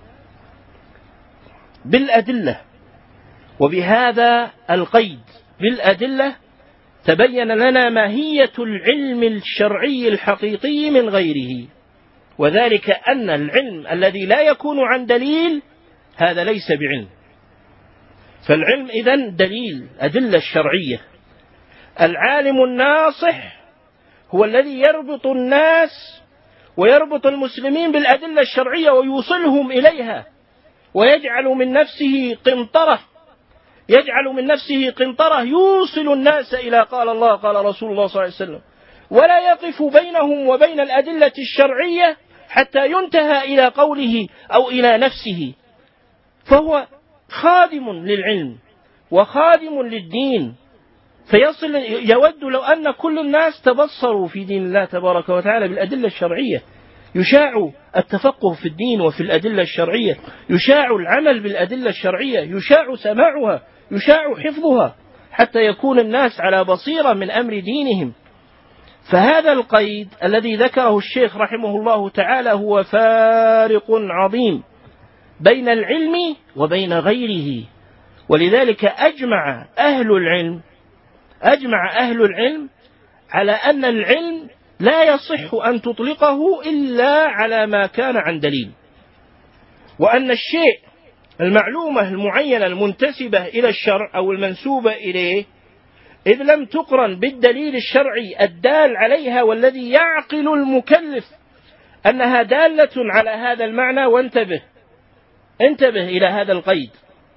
بالأدلة، وبهذا القيد بالأدلة تبين لنا ماهية العلم الشرعي الحقيقي من غيره، وذلك أن العلم الذي لا يكون عن دليل هذا ليس بعلم. فالعلم إذن دليل، أدلة الشرعية. العالم الناصح هو الذي يربط الناس ويربط المسلمين بالأدلة الشرعية ويوصلهم إليها، ويجعل من نفسه قنطرة يجعل من نفسه قنطرة يوصل الناس إلى قال الله قال رسول الله صلى الله عليه وسلم، ولا يقف بينهم وبين الأدلة الشرعية حتى ينتهى إلى قوله أو إلى نفسه. فهو خادم للعلم وخادم للدين، فيصل يود لو أن كل الناس تبصروا في دين الله تبارك وتعالى بالأدلة الشرعية، يشاع التفقه في الدين وفي الأدلة الشرعية، يشاع العمل بالأدلة الشرعية، يشاع سماعها، يشاع حفظها، حتى يكون الناس على بصيرة من أمر دينهم. فهذا القيد الذي ذكره الشيخ رحمه الله تعالى هو فارق عظيم بين العلم وبين غيره. ولذلك أجمع أهل العلم أجمع أهل العلم على أن العلم لا يصح أن تطلقه إلا على ما كان عن دليل، وأن الشيء المعلومة المعينة المنتسبة إلى الشرع أو المنسوبة إليه إذ لم تقرن بالدليل الشرعي الدال عليها والذي يعقل المكلف أنها دالة على هذا المعنى، وانتبه انتبه إلى هذا القيد،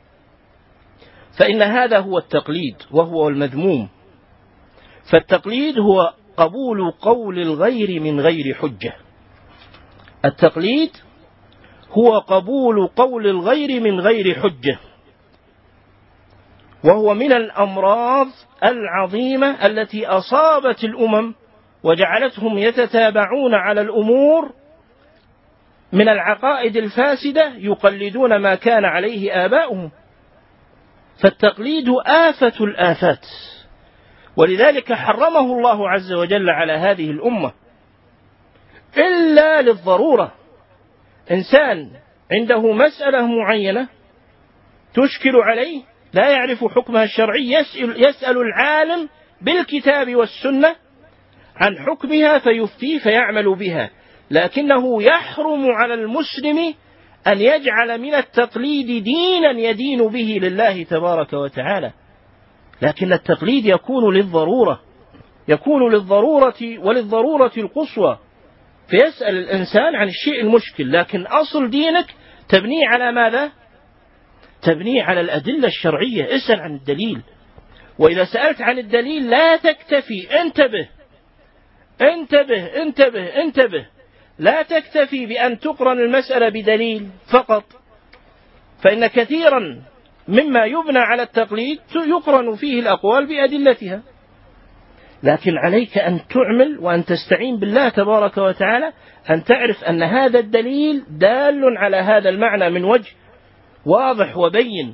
فإن هذا هو التقليد وهو المذموم. فالتقليد هو قبول قول الغير من غير حجة. التقليد هو قبول قول الغير من غير حجة، وهو من الأمراض العظيمة التي أصابت الأمم وجعلتهم يتتابعون على الأمور من العقائد الفاسدة يقلدون ما كان عليه آباؤهم. فالتقليد آفة الآفات، ولذلك حرمه الله عز وجل على هذه الأمة إلا للضرورة. إنسان عنده مسألة معينة تشكل عليه لا يعرف حكمها الشرعي، يسأل, يسأل العالم بالكتاب والسنة عن حكمها فيفتي فيعمل بها، لكنه يحرم على المسلم أن يجعل من التقليد دينا يدين به لله تبارك وتعالى. لكن التقليد يكون للضرورة، يكون للضرورة وللضرورة القصوى، فيسأل الإنسان عن الشيء المشكل، لكن أصل دينك تبني على ماذا؟ تبني على الأدلة الشرعية. اسأل عن الدليل، وإذا سألت عن الدليل لا تكتفي، انتبه انتبه انتبه انتبه لا تكتفي بأن تقرن المسألة بدليل فقط، فإن كثيرا مما يبنى على التقليد يقرن فيه الأقوال بأدلتها، لكن عليك أن تعمل وأن تستعين بالله تبارك وتعالى، أن تعرف أن هذا الدليل دال على هذا المعنى من وجه واضح وبين.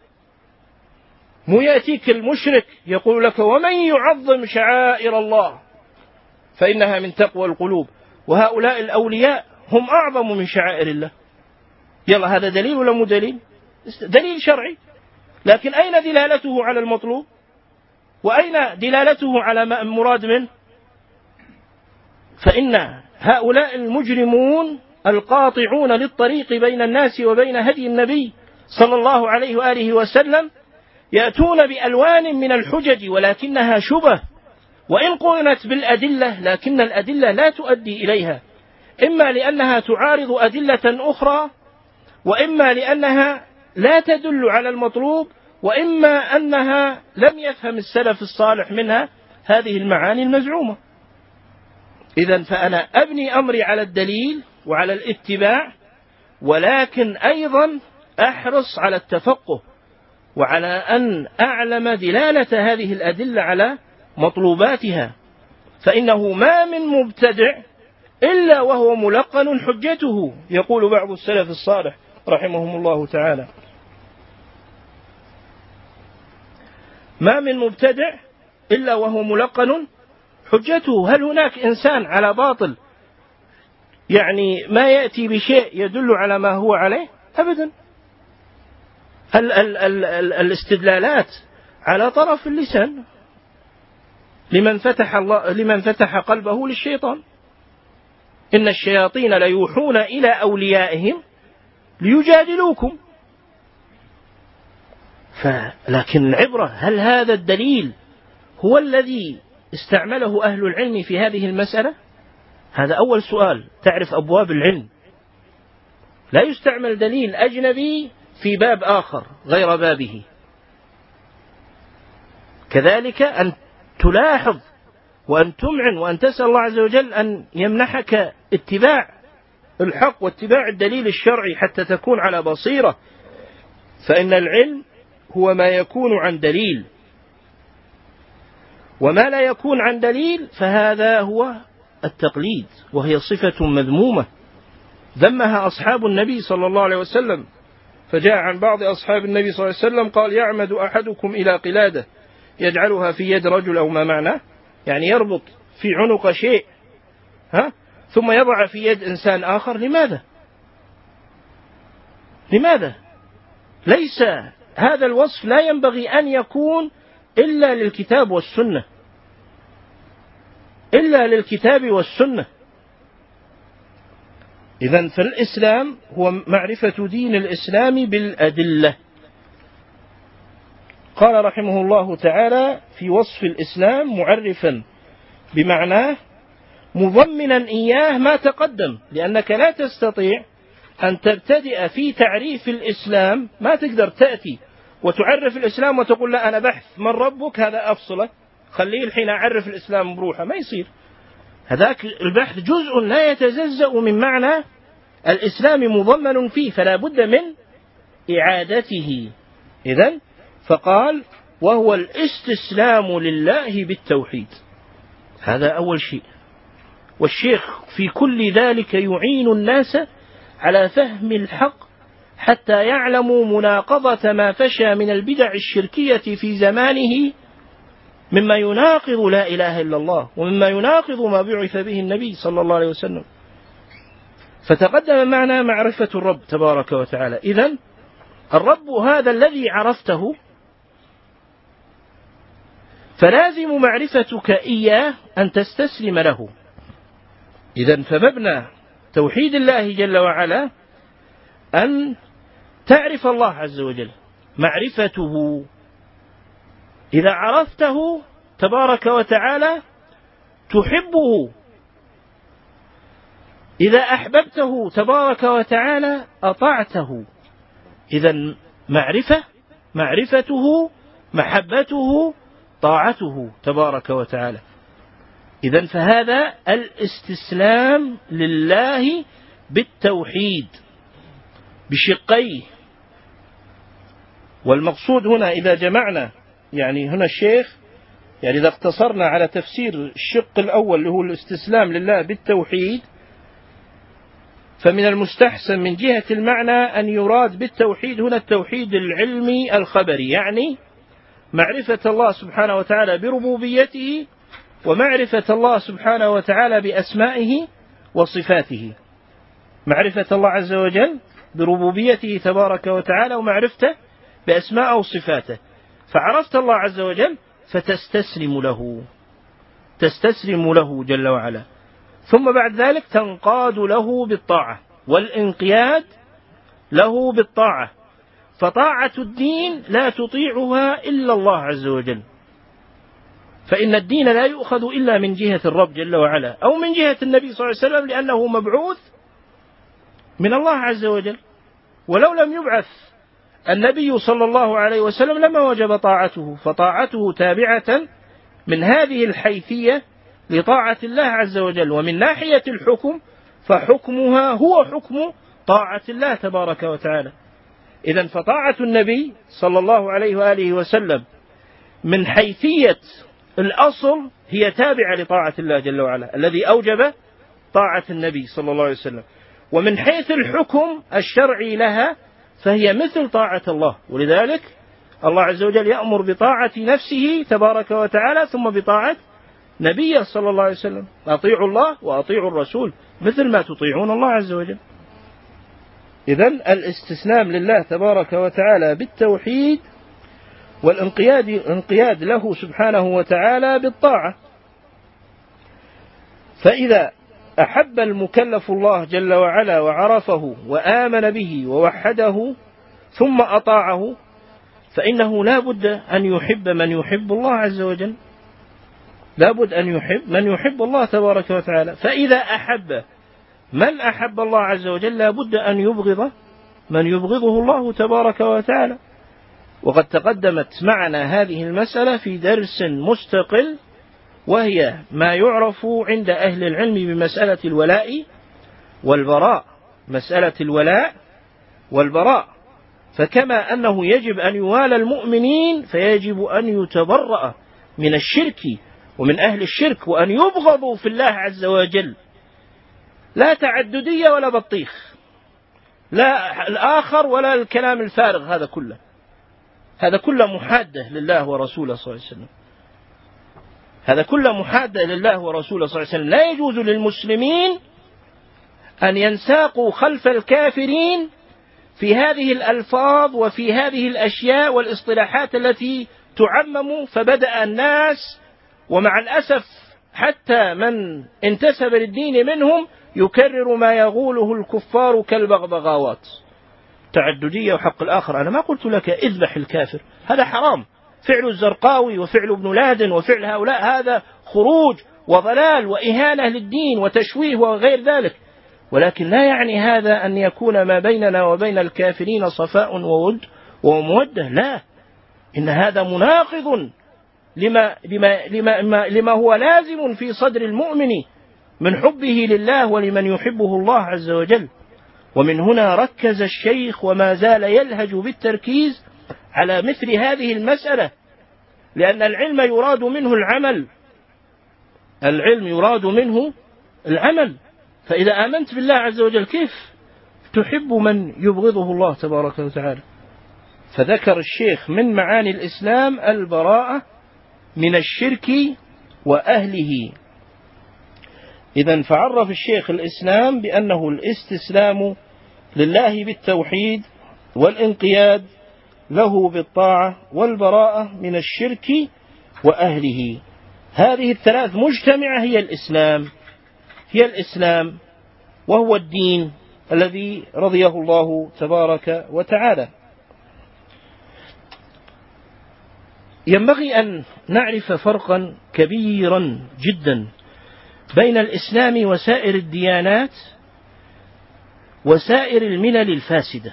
مو يأتيك المشرك يقول لك ومن يعظم شعائر الله فإنها من تقوى القلوب، وهؤلاء الأولياء هم أعظم من شعائر الله. يلا هذا دليل ولا مو دليل؟ دليل شرعي، لكن أين دلالته على المطلوب؟ وأين دلالته على ما مراد منه؟ فإن هؤلاء المجرمون القاطعون للطريق بين الناس وبين هدي النبي صلى الله عليه وآله وسلم يأتون بألوان من الحجج ولكنها شبه، وإن قرنت بالأدلة لكن الأدلة لا تؤدي إليها، إما لأنها تعارض أدلة أخرى، وإما لأنها لا تدل على المطلوب، وإما أنها لم يفهم السلف الصالح منها هذه المعاني المزعومة. إذن فأنا أبني أمري على الدليل وعلى الاتباع، ولكن أيضا أحرص على التفقه وعلى أن أعلم دلالة هذه الأدلة على مطلوباتها، فإنه ما من مبتدع إلا وهو ملقن حجته، يقول بعض السلف الصالح رحمهم الله تعالى، ما من مبتدع إلا وهو ملقن حجته. هل هناك إنسان على باطل يعني ما يأتي بشيء يدل على ما هو عليه؟ أبدا. ال ال ال ال الاستدلالات على طرف اللسان لمن فتح الله لمن فتح قلبه للشيطان. إن الشياطين ليوحون إلى أوليائهم ليجادلوكم. لكن العبرة هل هذا الدليل هو الذي استعمله أهل العلم في هذه المسألة؟ هذا أول سؤال. تعرف أبواب العلم، لا يستعمل دليل أجنبي في باب آخر غير بابه. كذلك أن تلاحظ وأن تمعن وأن تسأل الله عز وجل أن يمنحك اتباع الحق واتباع الدليل الشرعي حتى تكون على بصيرة فإن العلم هو ما يكون عن دليل، وما لا يكون عن دليل فهذا هو التقليد، وهي صفة مذمومة ذمها أصحاب النبي صلى الله عليه وسلم. فجاء عن بعض أصحاب النبي صلى الله عليه وسلم قال: يعمد أحدكم إلى قلادة يجعلها في يد رجل، أو ما معناه، يعني يربط في عنق شيء ها ثم يضع في يد إنسان آخر. لماذا؟ لماذا؟ ليس هذا الوصف لا ينبغي أن يكون إلا للكتاب والسنة، إلا للكتاب والسنة. إذن فالإسلام هو معرفة دين الإسلام بالأدلة. قال رحمه الله تعالى في وصف الإسلام معرفا بمعناه مضمنا إياه ما تقدم، لأنك لا تستطيع أن تبتدئ في تعريف الإسلام، ما تقدر تأتي وتعرف الإسلام وتقول لا أنا بحث من ربك هذا أفصله خليه الحين أعرف الإسلام بروحه، ما يصير. هذاك البحث جزء لا يتجزأ من معنى الإسلام مضمن فيه، فلا بد من إعادته. إذن فقال: وهو الاستسلام لله بالتوحيد. هذا أول شيء. والشيخ في كل ذلك يعين الناس على فهم الحق حتى يعلموا مناقضة ما فشى من البدع الشركية في زمانه، مما يناقض لا إله إلا الله، ومما يناقض ما بعث به النبي صلى الله عليه وسلم. فتقدم معنا معرفة الرب تبارك وتعالى. إذن الرب هذا الذي عرفته، فلازم معرفتك إياه أن تستسلم له. إذن فمبنى توحيد الله جل وعلا أن تعرف الله عز وجل، معرفته. إذا عرفته تبارك وتعالى تحبه، إذا أحببته تبارك وتعالى أطعته. إذن معرفة معرفته محبته طاعته تبارك وتعالى. إذن فهذا الاستسلام لله بالتوحيد بشقيه. والمقصود هنا إذا جمعنا، يعني هنا الشيخ يعني إذا اقتصرنا على تفسير الشق الأول اللي هو الاستسلام لله بالتوحيد، فمن المستحسن من جهة المعنى أن يراد بالتوحيد هنا التوحيد العلمي الخبري، يعني معرفة الله سبحانه وتعالى بربوبيته، ومعرفة الله سبحانه وتعالى بأسمائه وصفاته. معرفة الله عز وجل بربوبيته تبارك وتعالى، ومعرفته بأسمائه وصفاته. فعرفت الله عز وجل فتستسلم له، تستسلم له جل وعلا، ثم بعد ذلك تنقاد له بالطاعة والانقياد له بالطاعة. فطاعة الدين لا تطيعها إلا الله عز وجل، فإن الدين لا يؤخذ إلا من جهة الرب جل وعلا، أو من جهة النبي صلى الله عليه وسلم، لأنه مبعوث من الله عز وجل. ولو لم يبعث النبي صلى الله عليه وسلم لما وجب طاعته، فطاعته تابعة من هذه الحيثية لطاعة الله عز وجل. ومن ناحية الحكم فحكمها هو حكم طاعة الله تبارك وتعالى. إذن فطاعة النبي صلى الله عليه وآله وسلم من حيثية الأصل هي تابعة لطاعة الله جل وعلا الذي أوجب طاعة النبي صلى الله عليه وسلم. ومن حيث الحكم الشرعي لها فهي مثل طاعة الله، ولذلك الله عز وجل يأمر بطاعة نفسه تبارك وتعالى ثم بطاعة نبيه صلى الله عليه وسلم: أطيعوا الله وأطيعوا الرسول مثل ما تطيعون الله عز وجل. إذن الاستسلام لله تبارك وتعالى بالتوحيد، والانقياد انقياد له سبحانه وتعالى بالطاعة. فإذا أحب المكلف الله جل وعلا وعرفه وآمن به ووحده ثم أطاعه، فإنه لا بد أن يحب من يحب الله عز وجل، لا بد أن يحب من يحب الله تبارك وتعالى. فإذا أحب من أحب الله عز وجل لا بد أن يبغض من يبغضه الله تبارك وتعالى. وقد تقدمت معنا هذه المسألة في درس مستقل، وهي ما يعرف عند أهل العلم بمسألة الولاء والبراء، مسألة الولاء والبراء. فكما أنه يجب أن يوالى المؤمنين فيجب أن يتبرأ من الشرك ومن أهل الشرك وأن يبغضوا في الله عز وجل. لا تعددية ولا بطيخ، لا الآخر ولا الكلام الفارغ، هذا كله هذا كله محادة لله ورسوله صلى الله عليه وسلم، هذا كله محادة لله ورسوله صلى الله عليه وسلم. لا يجوز للمسلمين أن ينساقوا خلف الكافرين في هذه الألفاظ وفي هذه الأشياء والاصطلاحات التي تعمم، فبدأ الناس ومع الأسف حتى من انتسب للدين منهم يكرر ما يقوله الكفار كالبغبغاوات. تعددية وحق الآخر، أنا ما قلت لك اذبح الكافر، هذا حرام، فعل الزرقاوي وفعل ابن لادن وفعل هؤلاء هذا خروج وضلال وإهانة للدين وتشويه وغير ذلك، ولكن لا يعني هذا أن يكون ما بيننا وبين الكافرين صفاء وود ومودة، لا، إن هذا مناقض لما, لما, لما, لما هو لازم في صدر المؤمن من حبه لله ولمن يحبه الله عز وجل. ومن هنا ركز الشيخ وما زال يلهج بالتركيز على مثل هذه المسألة، لأن العلم يراد منه العمل، العلم يراد منه العمل. فإذا آمنت بالله عز وجل كيف تحب من يبغضه الله تبارك وتعالى؟ فذكر الشيخ من معاني الإسلام البراءة من الشرك وأهله. إذن فعرف الشيخ الإسلام بأنه الاستسلام لله بالتوحيد والانقياد له بالطاعة والبراءة من الشرك وأهله. هذه الثلاث مجتمعة هي الإسلام، هي الإسلام وهو الدين الذي رضيه الله تبارك وتعالى. ينبغي أن نعرف فرقا كبيرا جدا بين الإسلام وسائر الديانات وسائر الملل الفاسدة.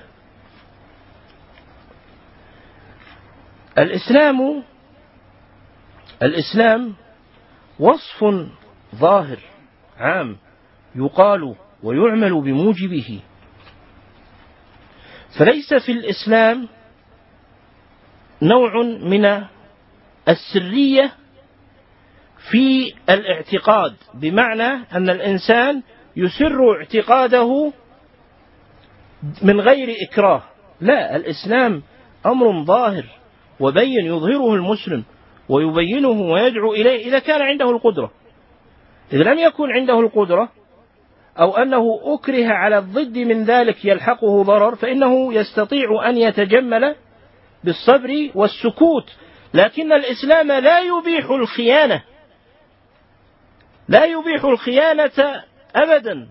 الإسلام الإسلام وصف ظاهر عام يقال ويعمل بموجبه، فليس في الإسلام نوع من السرية في الاعتقاد، بمعنى أن الإنسان يسر اعتقاده من غير إكراه، لا، الإسلام أمر ظاهر وبين يظهره المسلم ويبينه ويدعو إليه إذا كان عنده القدرة. إذا لم يكن عنده القدرة أو أنه أكره على الضد من ذلك يلحقه ضرر، فإنه يستطيع أن يتجمل بالصبر والسكوت. لكن الإسلام لا يبيح الخيانة، لا يبيح الخيانة أبدا،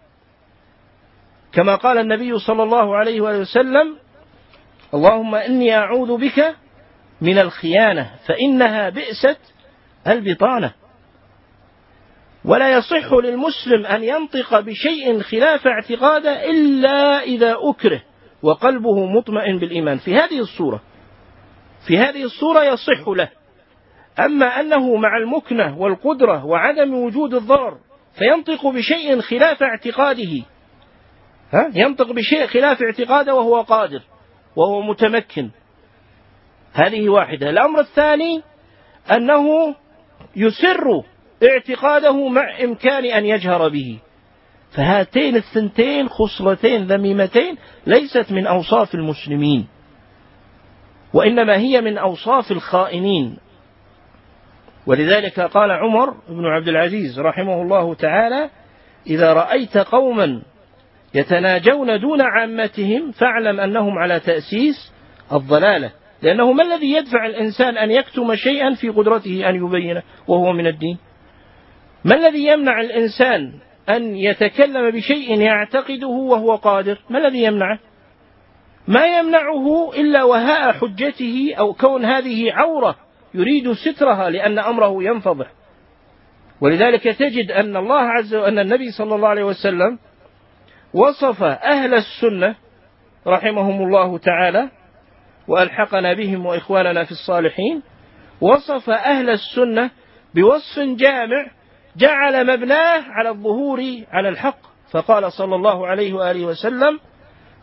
كما قال النبي صلى الله عليه وسلم: اللهم إني أعوذ بك من الخيانة فإنها بئست البطانة. ولا يصح للمسلم أن ينطق بشيء خلاف اعتقاده إلا إذا أكره وقلبه مطمئن بالإيمان. في هذه الصورة في هذه الصورة يصح له. أما أنه مع المكنة والقدرة وعدم وجود الضرر فينطق بشيء خلاف اعتقاده، ها؟ ينطق بشيء خلاف اعتقاده وهو قادر وهو متمكن، هذه واحدة. الأمر الثاني أنه يسر اعتقاده مع إمكان أن يجهر به، فهاتين الثنتين خصلتين ذميمتين ليست من أوصاف المسلمين، وإنما هي من أوصاف الخائنين. ولذلك قال عمر بن عبد العزيز رحمه الله تعالى: إذا رأيت قوما يتناجون دون عامتهم فاعلم أنهم على تأسيس الضلالة. لأنه ما الذي يدفع الإنسان أن يكتم شيئا في قدرته أن يبينه وهو من الدين؟ ما الذي يمنع الإنسان أن يتكلم بشيء يعتقده وهو قادر؟ ما الذي يمنعه؟ ما يمنعه إلا وهاء حجته أو كون هذه عورة يريد سترها لأن أمره ينفضح. ولذلك تجد أن الله عز وجل، أن النبي صلى الله عليه وسلم وصف أهل السنة رحمهم الله تعالى وألحقنا بهم وإخواننا في الصالحين، وصف أهل السنة بوصف جامع جعل مبناه على الظهور على الحق، فقال صلى الله عليه وآله وسلم: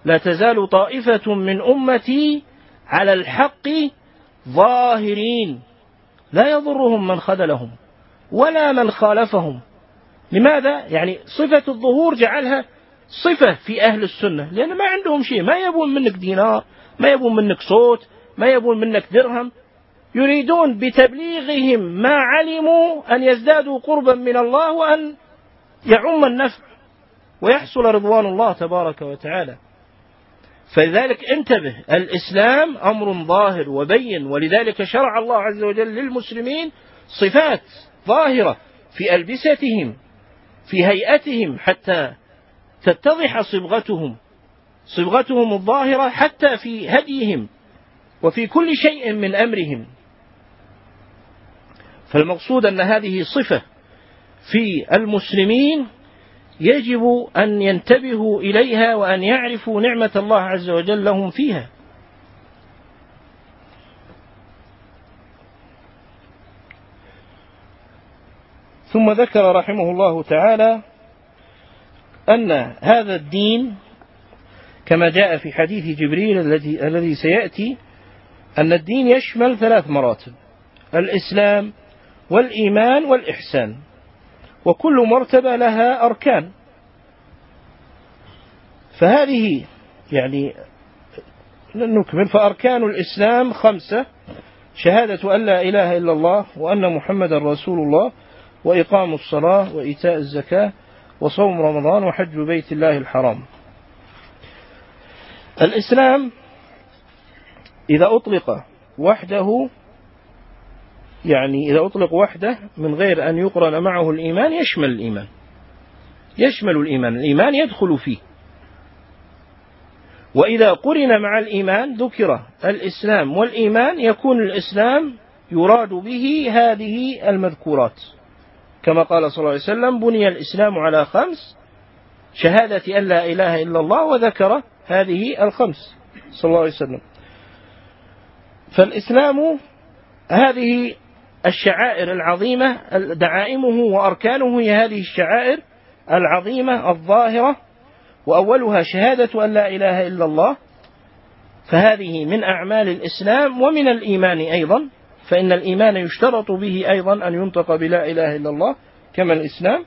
لا تزال طائفة من أمتي على الحق ظاهرين لا يضرهم من خذلهم ولا من خالفهم. لماذا؟ يعني صفة الظهور جعلها صفة في أهل السنة، لأن ما عندهم شيء، ما يبون منك دينار، ما يبون منك صوت، ما يبون منك درهم، يريدون بتبليغهم ما علموا أن يزدادوا قربا من الله وأن يعم النفع ويحصل رضوان الله تبارك وتعالى. فلذلك انتبه، الإسلام أمر ظاهر وبين، ولذلك شرع الله عز وجل للمسلمين صفات ظاهرة في ألبستهم في هيئتهم حتى تتضح صبغتهم صبغتهم الظاهرة حتى في هديهم وفي كل شيء من أمرهم. فالمقصود أن هذه صفة في المسلمين يجب أن ينتبهوا إليها وأن يعرفوا نعمة الله عز وجل لهم فيها. ثم ذكر رحمه الله تعالى أن هذا الدين كما جاء في حديث جبريل الذي الذي سيأتي، أن الدين يشمل ثلاث مراتب: الإسلام والإيمان والإحسان، وكل مرتبة لها أركان. فهذه يعني نكمل. فأركان الإسلام خمسة: شهادة أن لا إله إلا الله وأن محمد رسول الله، وإقام الصلاة، وإيتاء الزكاة، وصوم رمضان، وحج بيت الله الحرام. الإسلام إذا أطلق وحده، يعني إذا أطلق وحده من غير أن يقرن معه الإيمان، يشمل الإيمان يشمل الإيمان الإيمان يدخل فيه. وإذا قرن مع الإيمان ذكر الإسلام والإيمان، يكون الإسلام يراد به هذه المذكورات، كما قال صلى الله عليه وسلم: بني الإسلام على خمس: شهادة أن لا إله إلا الله، وذكر هذه الخمس صلى الله عليه وسلم. فالإسلام هذه الشعائر العظيمة دعائمه وأركانه هي هذه الشعائر العظيمة الظاهرة، وأولها شهادة أن لا إله إلا الله، فهذه من أعمال الإسلام ومن الإيمان أيضا، فإن الإيمان يشترط به أيضا أن ينطق بلا إله إلا الله كما الإسلام.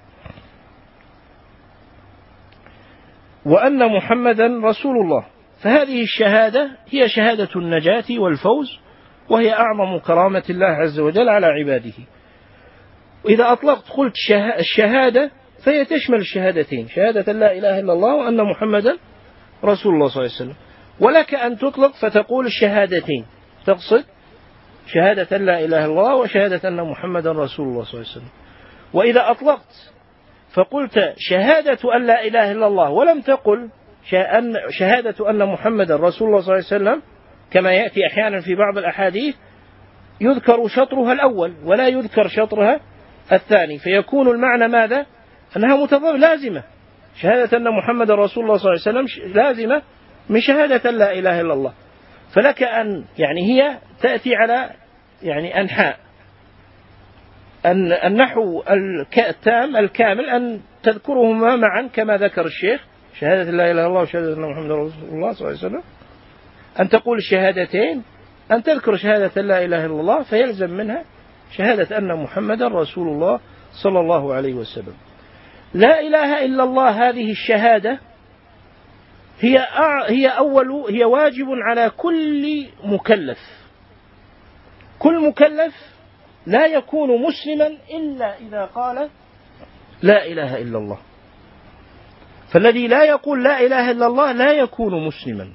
وأن محمدا رسول الله، فهذه الشهادة هي شهادة النجاة والفوز، وهي أعظم كرامة الله عز وجل على عباده. وإذا أطلقت قلت الشهادة فهي تشمل الشهادتين: شهادة لا إله إلا الله وأن محمدا رسول الله صلى الله عليه وسلم. ولك أن تطلق فتقول الشهادتين، تقصد شهادة لا إله إلا الله وشهادة أن محمدا رسول الله صلى الله عليه وسلم. وإذا أطلقت فقلت شهادة أن لا إله إلا الله ولم تقل شهادة أن محمدا رسول الله صلى الله عليه وسلم، كما يأتي أحيانا في بعض الأحاديث يذكر شطرها الأول ولا يذكر شطرها الثاني، فيكون المعنى ماذا؟ أنها متضمنة لازمة. شهادة أن محمدا رسول الله صلى الله عليه وسلم لازمة من شهادة لا إله إلا الله. فلك أن يعني هي تأتي على يعني أنحاء أن النحو التام الكامل أن تذكرهما معا كما ذكر الشيخ: شهادة لا إله إلا الله وشهادة أن محمدا رسول الله صلى الله عليه وسلم، أن تقول الشهادتين، أن تذكر شهادة لا إله إلا الله، فيلزم منها شهادة أن محمدا رسول الله صلى الله عليه وسلم. لا إله إلا الله هذه الشهادة هي هي أول هي واجب على كل مكلف. كل مكلف لا يكون مسلما إلا إذا قال لا إله إلا الله. فالذي لا يقول لا إله إلا الله لا يكون مسلما.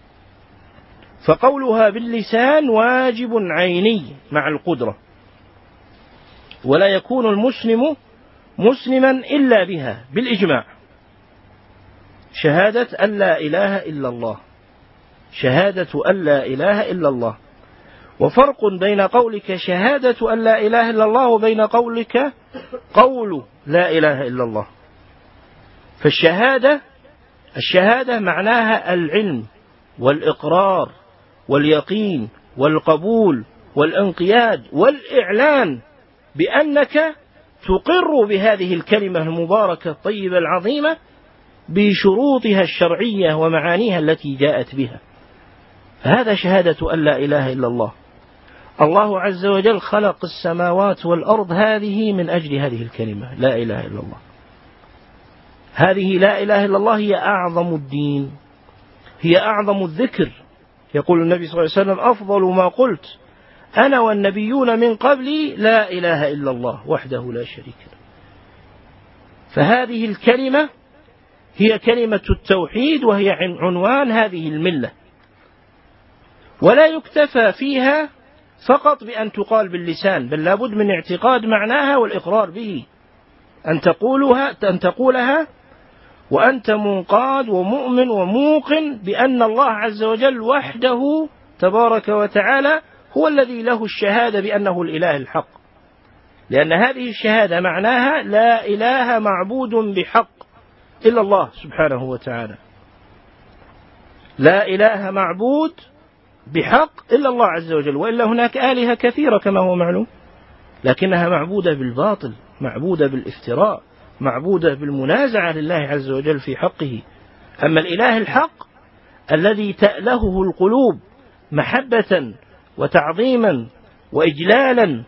فقولها باللسان واجب عيني مع القدرة، ولا يكون المسلم مسلما إلا بها بالإجماع. شهادة أن لا إله إلا الله، شهادة أن لا إله إلا الله. وفرق بين قولك شهادة أن لا إله إلا الله وبين قولك قول لا إله إلا الله. فالشهادة الشهادة معناها العلم والإقرار واليقين والقبول والانقياد والإعلان بأنك تقر بهذه الكلمة المباركة الطيبة العظيمة، بشروطها الشرعية ومعانيها التي جاءت بها. هذا شهادة أن لا إله إلا الله. الله عز وجل خلق السماوات والأرض هذه من أجل هذه الكلمة لا إله إلا الله. هذه لا إله إلا الله هي أعظم الدين، هي أعظم الذكر. يقول النبي صلى الله عليه وسلم: أفضل ما قلت أنا والنبيون من قبلي لا إله إلا الله وحده لا شريك له. فهذه الكلمة هي كلمة التوحيد، وهي عنوان هذه الملة، ولا يكتفى فيها فقط بأن تقال باللسان، بل لابد من اعتقاد معناها والإقرار به، أن تقولها أن تقولها وأنت منقاد ومؤمن وموقن بأن الله عز وجل وحده تبارك وتعالى هو الذي له الشهادة بأنه الإله الحق، لأن هذه الشهادة معناها لا إله معبود بحق إلا الله سبحانه وتعالى. لا إله معبود بحق إلا الله عز وجل، وإلا هناك آلهة كثيرة كما هو معلوم، لكنها معبودة بالباطل، معبودة بالافتراء، معبودة بالمنازعة لله عز وجل في حقه. أما الإله الحق الذي تألهه القلوب محبة وتعظيما وإجلالا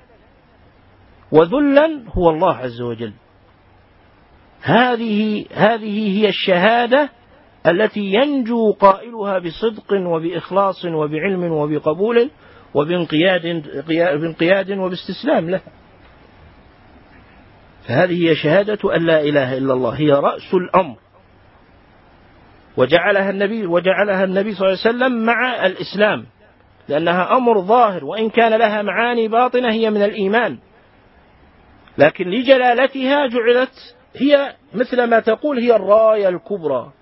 وذلا هو الله عز وجل. هذه هذه هي الشهادة التي ينجو قائلها بصدق وبإخلاص وبعلم وبقبول وبانقياد بانقياد وباستسلام له. فهذه هي شهادة أن لا إله إلا الله، هي رأس الأمر، وجعلها النبي وجعلها النبي صلى الله عليه وسلم مع الإسلام، لأنها أمر ظاهر وإن كان لها معاني باطنة هي من الإيمان، لكن لجلالتها جعلت هي مثل ما تقول هي الراية الكبرى،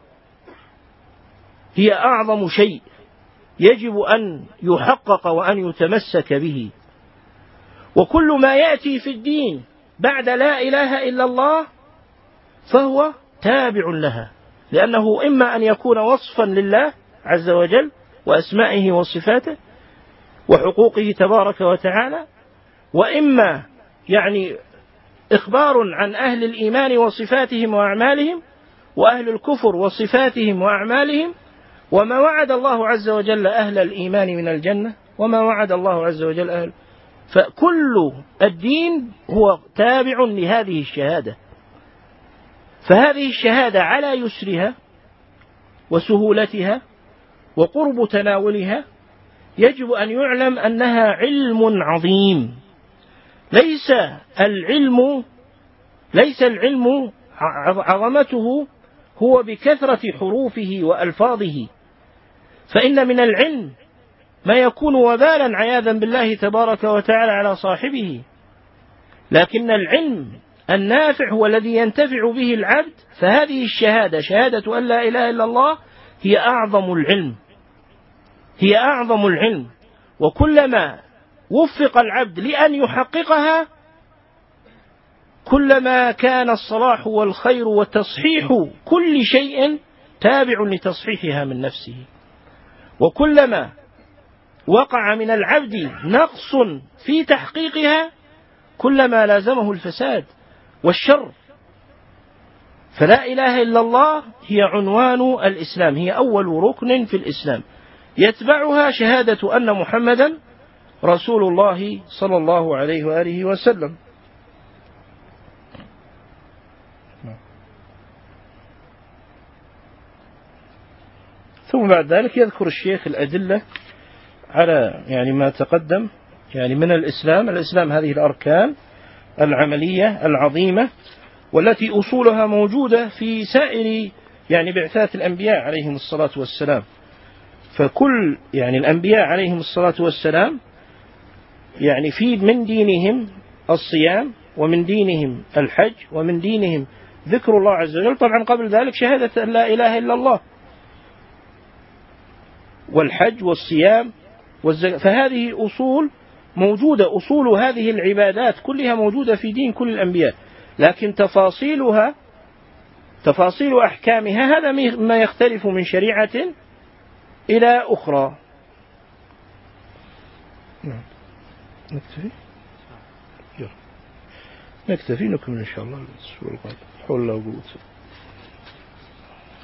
هي أعظم شيء يجب أن يحقق وأن يتمسك به. وكل ما يأتي في الدين بعد لا إله إلا الله فهو تابع لها، لأنه إما أن يكون وصفا لله عز وجل وأسمائه وصفاته وحقوقه تبارك وتعالى، وإما يعني إخبار عن أهل الإيمان وصفاتهم وأعمالهم، وأهل الكفر وصفاتهم وأعمالهم، وما وعد الله عز وجل أهل الإيمان من الجنة، وما وعد الله عز وجل أهل. فكل الدين هو تابع لهذه الشهادة. فهذه الشهادة على يسرها وسهولتها وقرب تناولها يجب أن يعلم أنها علم عظيم. ليس العلم ليس العلم عظمته هو بكثرة حروفه وألفاظه، فإن من العلم ما يكون وبالا عياذا بالله تبارك وتعالى على صاحبه، لكن العلم النافع هو الذي ينتفع به العبد. فهذه الشهادة، شهادة أن لا إله إلا الله، هي أعظم العلم، هي أعظم العلم. وكلما وفق العبد لأن يحققها كلما كان الصلاح والخير وتصحيح كل شيء تابع لتصحيحها من نفسه، وكلما وقع من العبد نقص في تحقيقها كلما لازمه الفساد والشر. فلا إله إلا الله هي عنوان الإسلام، هي أول ركن في الإسلام، يتبعها شهادة أن محمدا رسول الله صلى الله عليه وآله وسلم. ثم بعد ذلك يذكر الشيخ الأدلة على يعني ما تقدم يعني من الإسلام. الإسلام هذه الأركان العملية العظيمة والتي أصولها موجودة في سائر يعني بعثات الأنبياء عليهم الصلاة والسلام. فكل يعني الأنبياء عليهم الصلاة والسلام يعني في من دينهم الصيام، ومن دينهم الحج، ومن دينهم ذكر الله عز وجل، طبعا قبل ذلك شهادة أن لا إله إلا الله والحج والصيام والزكاة. فهذه أصول موجودة، أصول هذه العبادات كلها موجودة في دين كل الأنبياء، لكن تفاصيلها تفاصيل أحكامها هذا ما يختلف من شريعة إلى أخرى. نكتفي نكتفي نكمل إن شاء الله الأسبوع القادم. حول الله وقوته.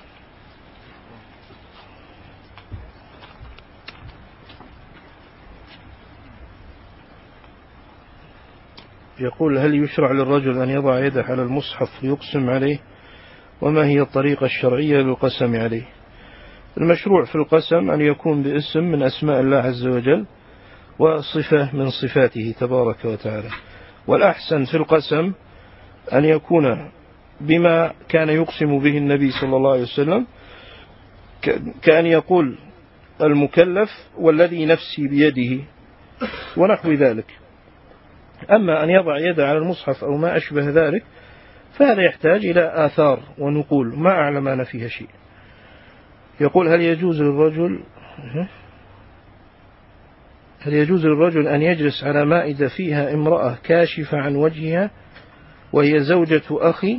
يقول هل يشرع للرجل أن يضع يده على المصحف ويقسم عليه؟ وما هي الطريقة الشرعية للقسم عليه؟ المشروع في القسم أن يكون باسم من أسماء الله عز وجل وصفة من صفاته تبارك وتعالى، والأحسن في القسم أن يكون بما كان يقسم به النبي صلى الله عليه وسلم، كأن يقول المكلف والذي نفسي بيده ونحو ذلك. أما أن يضع يده على المصحف أو ما أشبه ذلك فهذا يحتاج إلى آثار ونقول ما أعلم أنا فيها شيء. يقول هل يجوز للرجل هل يجوز للرجل أن يجلس على مائدة فيها امرأة كاشفة عن وجهها وهي زوجة أخي،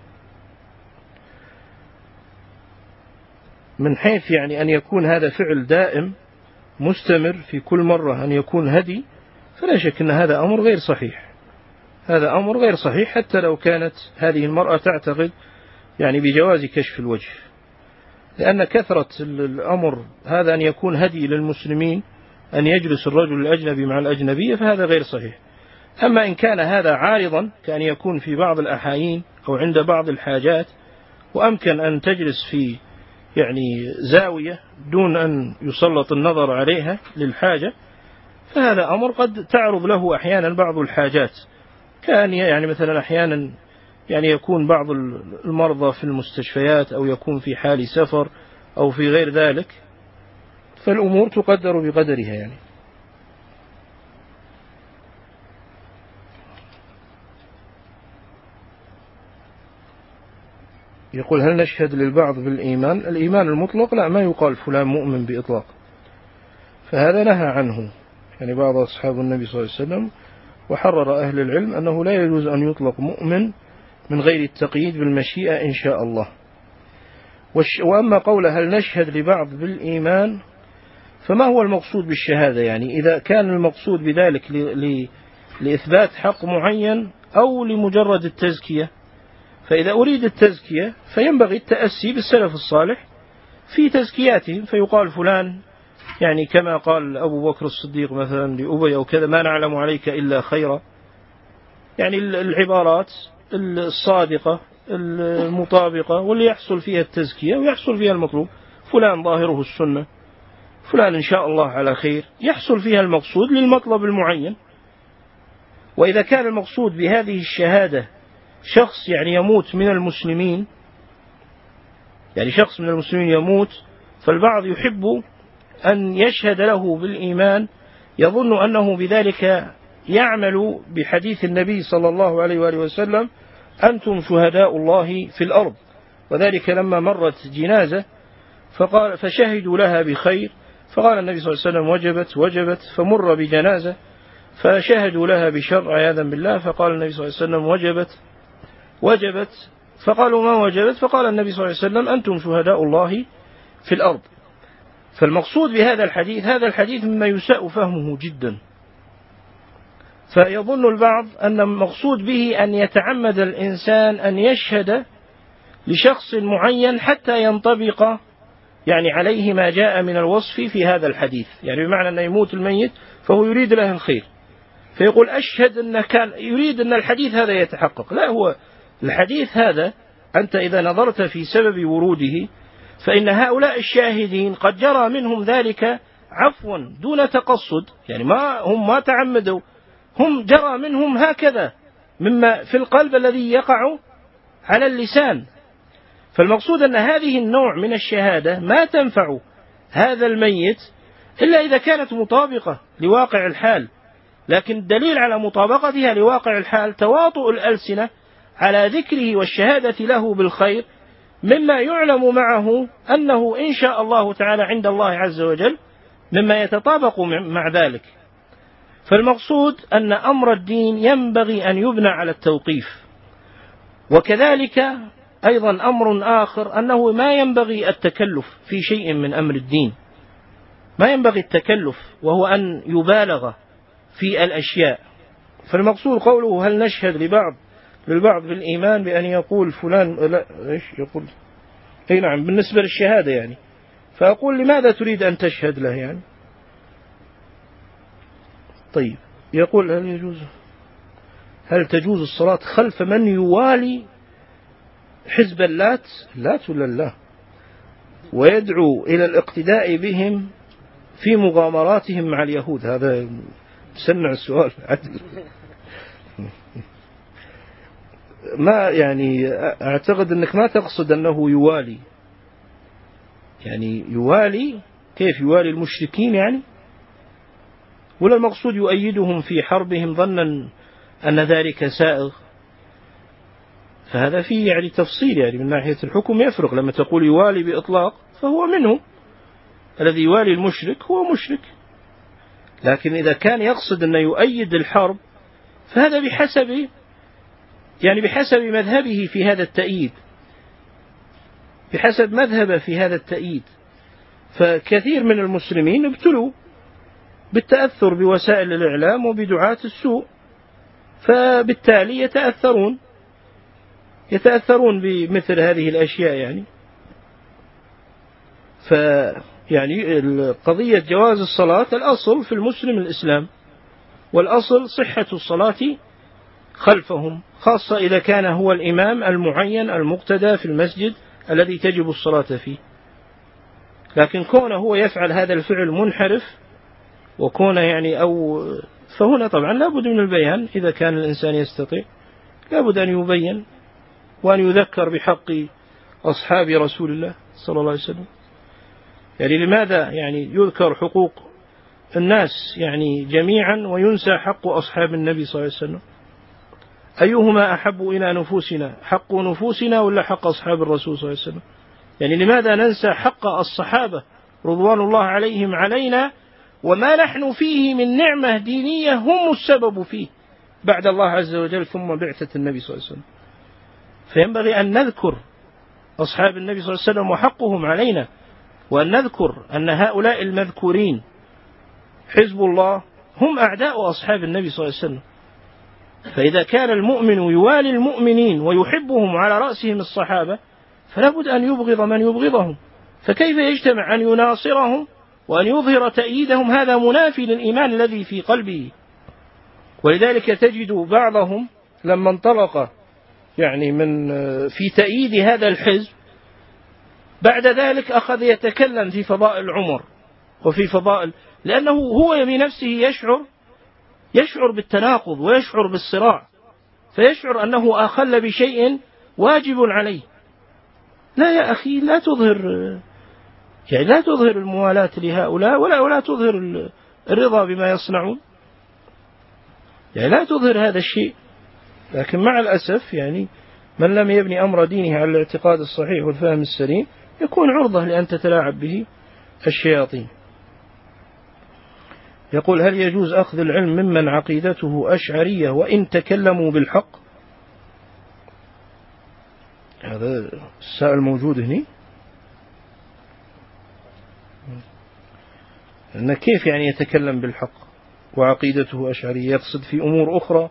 من حيث يعني أن يكون هذا فعل دائم مستمر في كل مرة أن يكون هدي، فلا شك أن هذا أمر غير صحيح. هذا أمر غير صحيح حتى لو كانت هذه المرأة تعتقد يعني بجواز كشف الوجه، لأن كثرة الأمر هذا أن يكون هدي للمسلمين أن يجلس الرجل الأجنبي مع الأجنبية فهذا غير صحيح. أما إن كان هذا عارضا كأن يكون في بعض الأحايين أو عند بعض الحاجات وأمكن أن تجلس في يعني زاوية دون أن يسلط النظر عليها للحاجة، فهذا أمر قد تعرض له أحيانا بعض الحاجات، كان يعني مثلا أحيانا يعني يكون بعض المرضى في المستشفيات أو يكون في حال سفر أو في غير ذلك، فالأمور تقدر بقدرها يعني. يقول هل نشهد للبعض بالإيمان؟ الإيمان المطلق لا، ما يقال فلان مؤمن بإطلاق، فهذا نهى عنه يعني بعض أصحاب النبي صلى الله عليه وسلم، وحرر أهل العلم أنه لا يجوز أن يطلق مؤمن من غير التقييد بالمشيئة إن شاء الله. وأما قول هل نشهد لبعض بالإيمان فما هو المقصود بالشهادة؟ يعني إذا كان المقصود بذلك لإثبات حق معين أو لمجرد التزكية، فإذا أريد التزكية فينبغي التأسي بالسلف الصالح في تزكياتهم، فيقال فلان يعني كما قال أبو بكر الصديق مثلا لأبي أو كذا ما نعلم عليك إلا خيرا، يعني العبارات الصادقة المطابقة واللي يحصل فيها التزكية ويحصل فيها المطلوب. فلان ظاهره السنة، فلان إن شاء الله على خير، يحصل فيها المقصود للمطلب المعين. وإذا كان المقصود بهذه الشهادة شخص يعني يموت من المسلمين، يعني شخص من المسلمين يموت، فالبعض يحب أن يشهد له بالإيمان يظن أنه بذلك يعمل بحديث النبي صلى الله عليه وآله وسلم أنتم شهداء الله في الأرض، وذلك لما مرت جنازة فقال فشهدوا لها بخير، فقال النبي صلى الله عليه وسلم وجبت وجبت، فمر بجنازة فشهدوا لها بشر عياذا بالله، فقال النبي صلى الله عليه وسلم وجبت وجبت، فقالوا ما وجبت، فقال النبي صلى الله عليه وسلم أنتم شهداء الله في الأرض. فالمقصود بهذا الحديث، هذا الحديث مما يساء فهمه جدا، فيظن البعض أن المقصود به أن يتعمد الإنسان أن يشهد لشخص معين حتى ينطبق يعني عليه ما جاء من الوصف في هذا الحديث، يعني بمعنى أن يموت الميت فهو يريد له الخير، فيقول أشهد أن كان يريد أن الحديث هذا يتحقق. لا، هو الحديث هذا أنت إذا نظرت في سبب وروده فإن هؤلاء الشاهدين قد جرى منهم ذلك عفوا دون تقصد، يعني ما هم ما تعمدوا، هم جرى منهم هكذا مما في القلب الذي يقع على اللسان. فالمقصود أن هذه النوع من الشهادة ما تنفع هذا الميت إلا إذا كانت مطابقة لواقع الحال، لكن الدليل على مطابقتها لواقع الحال تواطؤ الألسنة على ذكره والشهادة له بالخير، مما يعلم معه أنه إن شاء الله تعالى عند الله عز وجل مما يتطابق مع ذلك. فالمقصود أن أمر الدين ينبغي أن يبنى على التوقيف. وكذلك أيضا أمر آخر أنه ما ينبغي التكلف في شيء من أمر الدين، ما ينبغي التكلف وهو أن يبالغ في الأشياء. فالمقصود قوله هل نشهد لبعض للبعض بالإيمان بأن يقول فلان لا إيش يقول أي نعم بالنسبة للشهادة يعني، فأقول لماذا تريد أن تشهد له يعني؟ طيب يقول هل يجوز هل تجوز الصلاة خلف من يوالي حزب اللات اللات ولا الله ويدعو إلى الاقتداء بهم في مغامراتهم مع اليهود؟ هذا سمع السؤال. ما يعني أعتقد أنك ما تقصد أنه يوالي، يعني يوالي كيف يوالي المشركين يعني، ولا المقصود يؤيدهم في حربهم ظنا أن ذلك سائغ؟ فهذا فيه يعني تفصيل، يعني من ناحية الحكم يفرق. لما تقول يوالي بإطلاق فهو منهم، الذي يوالي المشرك هو مشرك. لكن إذا كان يقصد أن يؤيد الحرب فهذا بحسب يعني بحسب مذهبه في هذا التأييد، بحسب مذهبه في هذا التأييد. فكثير من المسلمين ابتلوا بالتأثر بوسائل الإعلام وبدعاة السوء، فبالتالي يتأثرون يتأثرون بمثل هذه الأشياء يعني. فيعني قضية جواز الصلاة الأصل في المسلم الإسلام، والأصل صحة الصلاة خلفهم، خاصة إذا كان هو الإمام المعين المقتدى في المسجد الذي تجب الصلاة فيه. لكن كونه هو يفعل هذا الفعل منحرف وكونه يعني أو فهنا طبعا لابد من البيان. إذا كان الإنسان يستطيع لابد أن يبين وأن يذكر بحق أصحاب رسول الله صلى الله عليه وسلم. يعني لماذا يعني يذكر حقوق الناس يعني جميعا وينسى حق أصحاب النبي صلى الله عليه وسلم؟ أيهما أحب إلى نفوسنا، حق نفوسنا ولا حق أصحاب الرسول صلى الله عليه وسلم؟ يعني لماذا ننسى حق الصحابة رضوان الله عليهم علينا وما نحن فيه من نعمة دينية هم السبب فيه بعد الله عز وجل ثم بعثة النبي صلى الله عليه وسلم؟ فينبغي أن نذكر أصحاب النبي صلى الله عليه وسلم وحقهم علينا، وأن نذكر أن هؤلاء المذكورين حزب الله هم أعداء أصحاب النبي صلى الله عليه وسلم. فإذا كان المؤمن يوالي المؤمنين ويحبهم على رأسهم الصحابة فلا بد أن يبغض من يبغضهم. فكيف يجتمع أن يناصرهم وأن يظهر تأييدهم؟ هذا منافي للإيمان الذي في قلبه. ولذلك تجد بعضهم لما انطلق يعني من في تأييد هذا الحزب بعد ذلك أخذ يتكلم في فضائل عمر وفي فضائل، لأنه هو بنفسه يشعر يشعر بالتناقض ويشعر بالصراع، فيشعر أنه أخل بشيء واجب عليه. لا يا أخي، لا تظهر يعني لا تظهر الموالاة لهؤلاء ولا ولا تظهر الرضا بما يصنعون، يعني لا تظهر هذا الشيء. لكن مع الأسف يعني من لم يبني أمر دينه على الاعتقاد الصحيح والفهم السليم يكون عرضة لأن تتلاعب به الشياطين. يقول: هل يجوز أخذ العلم ممن عقيدته أشعرية وإن تكلموا بالحق؟ هذا السائل موجود هنا. أن كيف يعني يتكلم بالحق وعقيدته أشعرية؟ يقصد في أمور أخرى.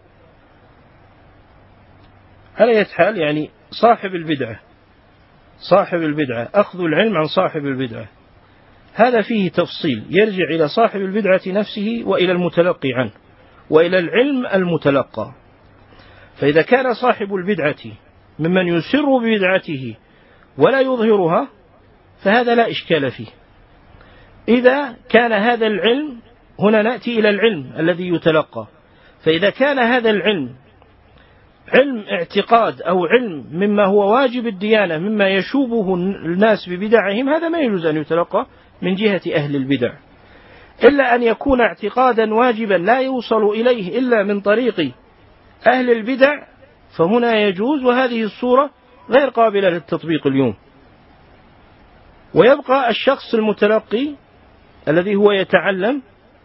على أي حال يعني صاحب البدعة صاحب البدعة أخذ العلم عن صاحب البدعة هذا فيه تفصيل، يرجع إلى صاحب البدعة نفسه وإلى المتلقي عنه وإلى العلم المتلقى. فإذا كان صاحب البدعة ممن يسر ببدعته ولا يظهرها فهذا لا إشكال فيه. إذا كان هذا العلم، هنا نأتي إلى العلم الذي يتلقى، فإذا كان هذا العلم علم اعتقاد أو علم مما هو واجب الديانة مما يشوبه الناس ببدعهم، هذا ما يجوز أن يتلقى من جهة أهل البدع، إلا أن يكون اعتقادا واجبا لا يوصل إليه إلا من طريق أهل البدع، فهنا يجوز، وهذه الصورة غير قابلة للتطبيق اليوم. ويبقى الشخص المتلقي الذي هو يتعلم،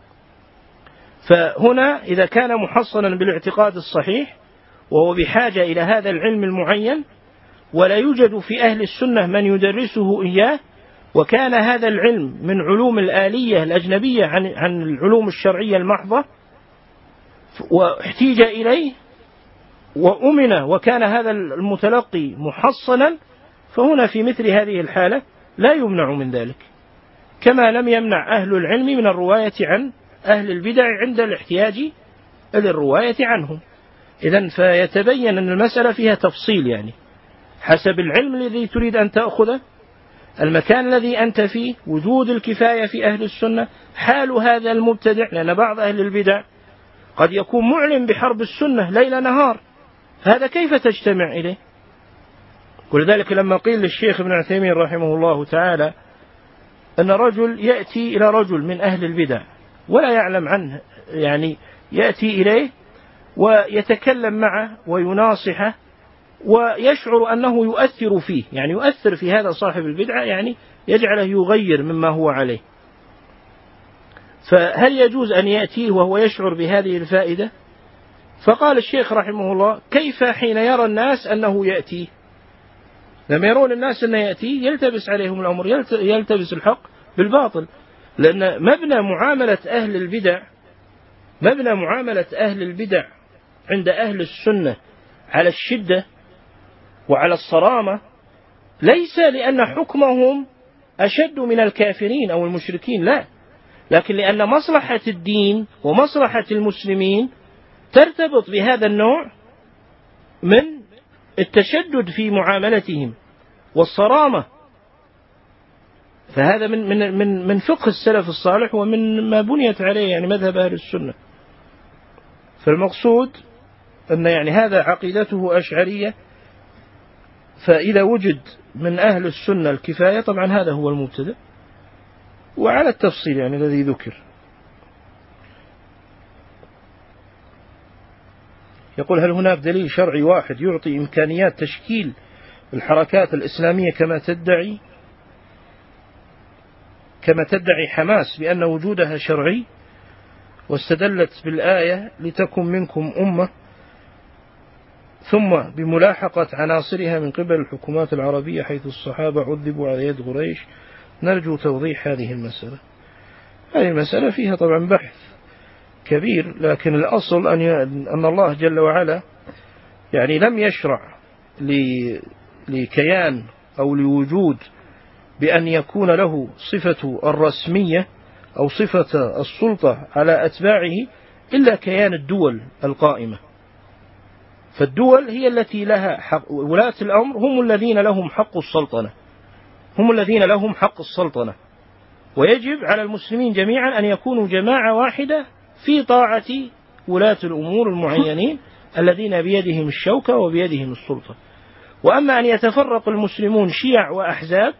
فهنا إذا كان محصنا بالاعتقاد الصحيح وهو بحاجة إلى هذا العلم المعين ولا يوجد في أهل السنة من يدرسه إياه، وكان هذا العلم من علوم الآلية الأجنبية عن عن العلوم الشرعية المحضة واحتيج إليه وأمن وكان هذا المتلقي محصنا، فهنا في مثل هذه الحالة لا يمنع من ذلك، كما لم يمنع أهل العلم من الرواية عن أهل البدع عند الاحتياج إلى الرواية عنهم. إذن فيتبين أن المسألة فيها تفصيل، يعني حسب العلم الذي تريد أن تأخذه، المكان الذي أنت فيه، وجود الكفاية في أهل السنة، حال هذا المبتدع، لأن بعض أهل البدع قد يكون معلن بحرب السنة ليل نهار، هذا كيف تجتمع إليه؟ ولذلك لما قيل للشيخ ابن عثيمين رحمه الله تعالى أن رجل يأتي إلى رجل من أهل البدع ولا يعلم عنه، يعني يأتي إليه ويتكلم معه ويناصحه ويشعر أنه يؤثر فيه، يعني يؤثر في هذا صاحب البدعة، يعني يجعله يغير مما هو عليه، فهل يجوز أن يأتيه وهو يشعر بهذه الفائدة؟ فقال الشيخ رحمه الله: كيف حين يرى الناس أنه يأتيه؟ لما يرون الناس أنه يأتيه يلتبس عليهم الأمر، يلتبس الحق بالباطل، لأن مبنى معاملة أهل البدع مبنى معاملة أهل البدع عند أهل السنة على الشدة وعلى الصرامة، ليس لأن حكمهم أشد من الكافرين أو المشركين، لا، لكن لأن مصلحة الدين ومصلحة المسلمين ترتبط بهذا النوع من التشدد في معاملتهم والصرامة. فهذا من من من من فقه السلف الصالح ومن ما بنيت عليه يعني مذهب أهل السنة. فالمقصود أن يعني هذا عقيدته أشعرية، فإذا وجد من أهل السنة الكفاية طبعا هذا هو المبتدأ، وعلى التفصيل يعني الذي ذكر. يقول: هل هناك دليل شرعي واحد يعطي إمكانيات تشكيل الحركات الإسلامية كما تدعي كما تدعي حماس بأن وجودها شرعي، واستدلت بالآية لتكن منكم أمة، ثم بملاحقة عناصرها من قبل الحكومات العربية حيث الصحابة عذبوا على يد قريش؟ نرجو توضيح هذه المسألة. هذه المسألة فيها طبعا بحث كبير، لكن الأصل أن أن الله جل وعلا يعني لم يشرع لكيان أو لوجود بأن يكون له صفة الرسمية أو صفة السلطة على أتباعه إلا كيان الدول القائمة. فالدول هي التي لها حق، ولاة الأمر هم الذين لهم حق السلطنة هم الذين لهم حق السلطنة ويجب على المسلمين جميعا أن يكونوا جماعة واحدة في طاعة ولاة الأمور المعينين الذين بيدهم الشوكة وبيدهم السلطة. وأما أن يتفرق المسلمون شيع وأحزاب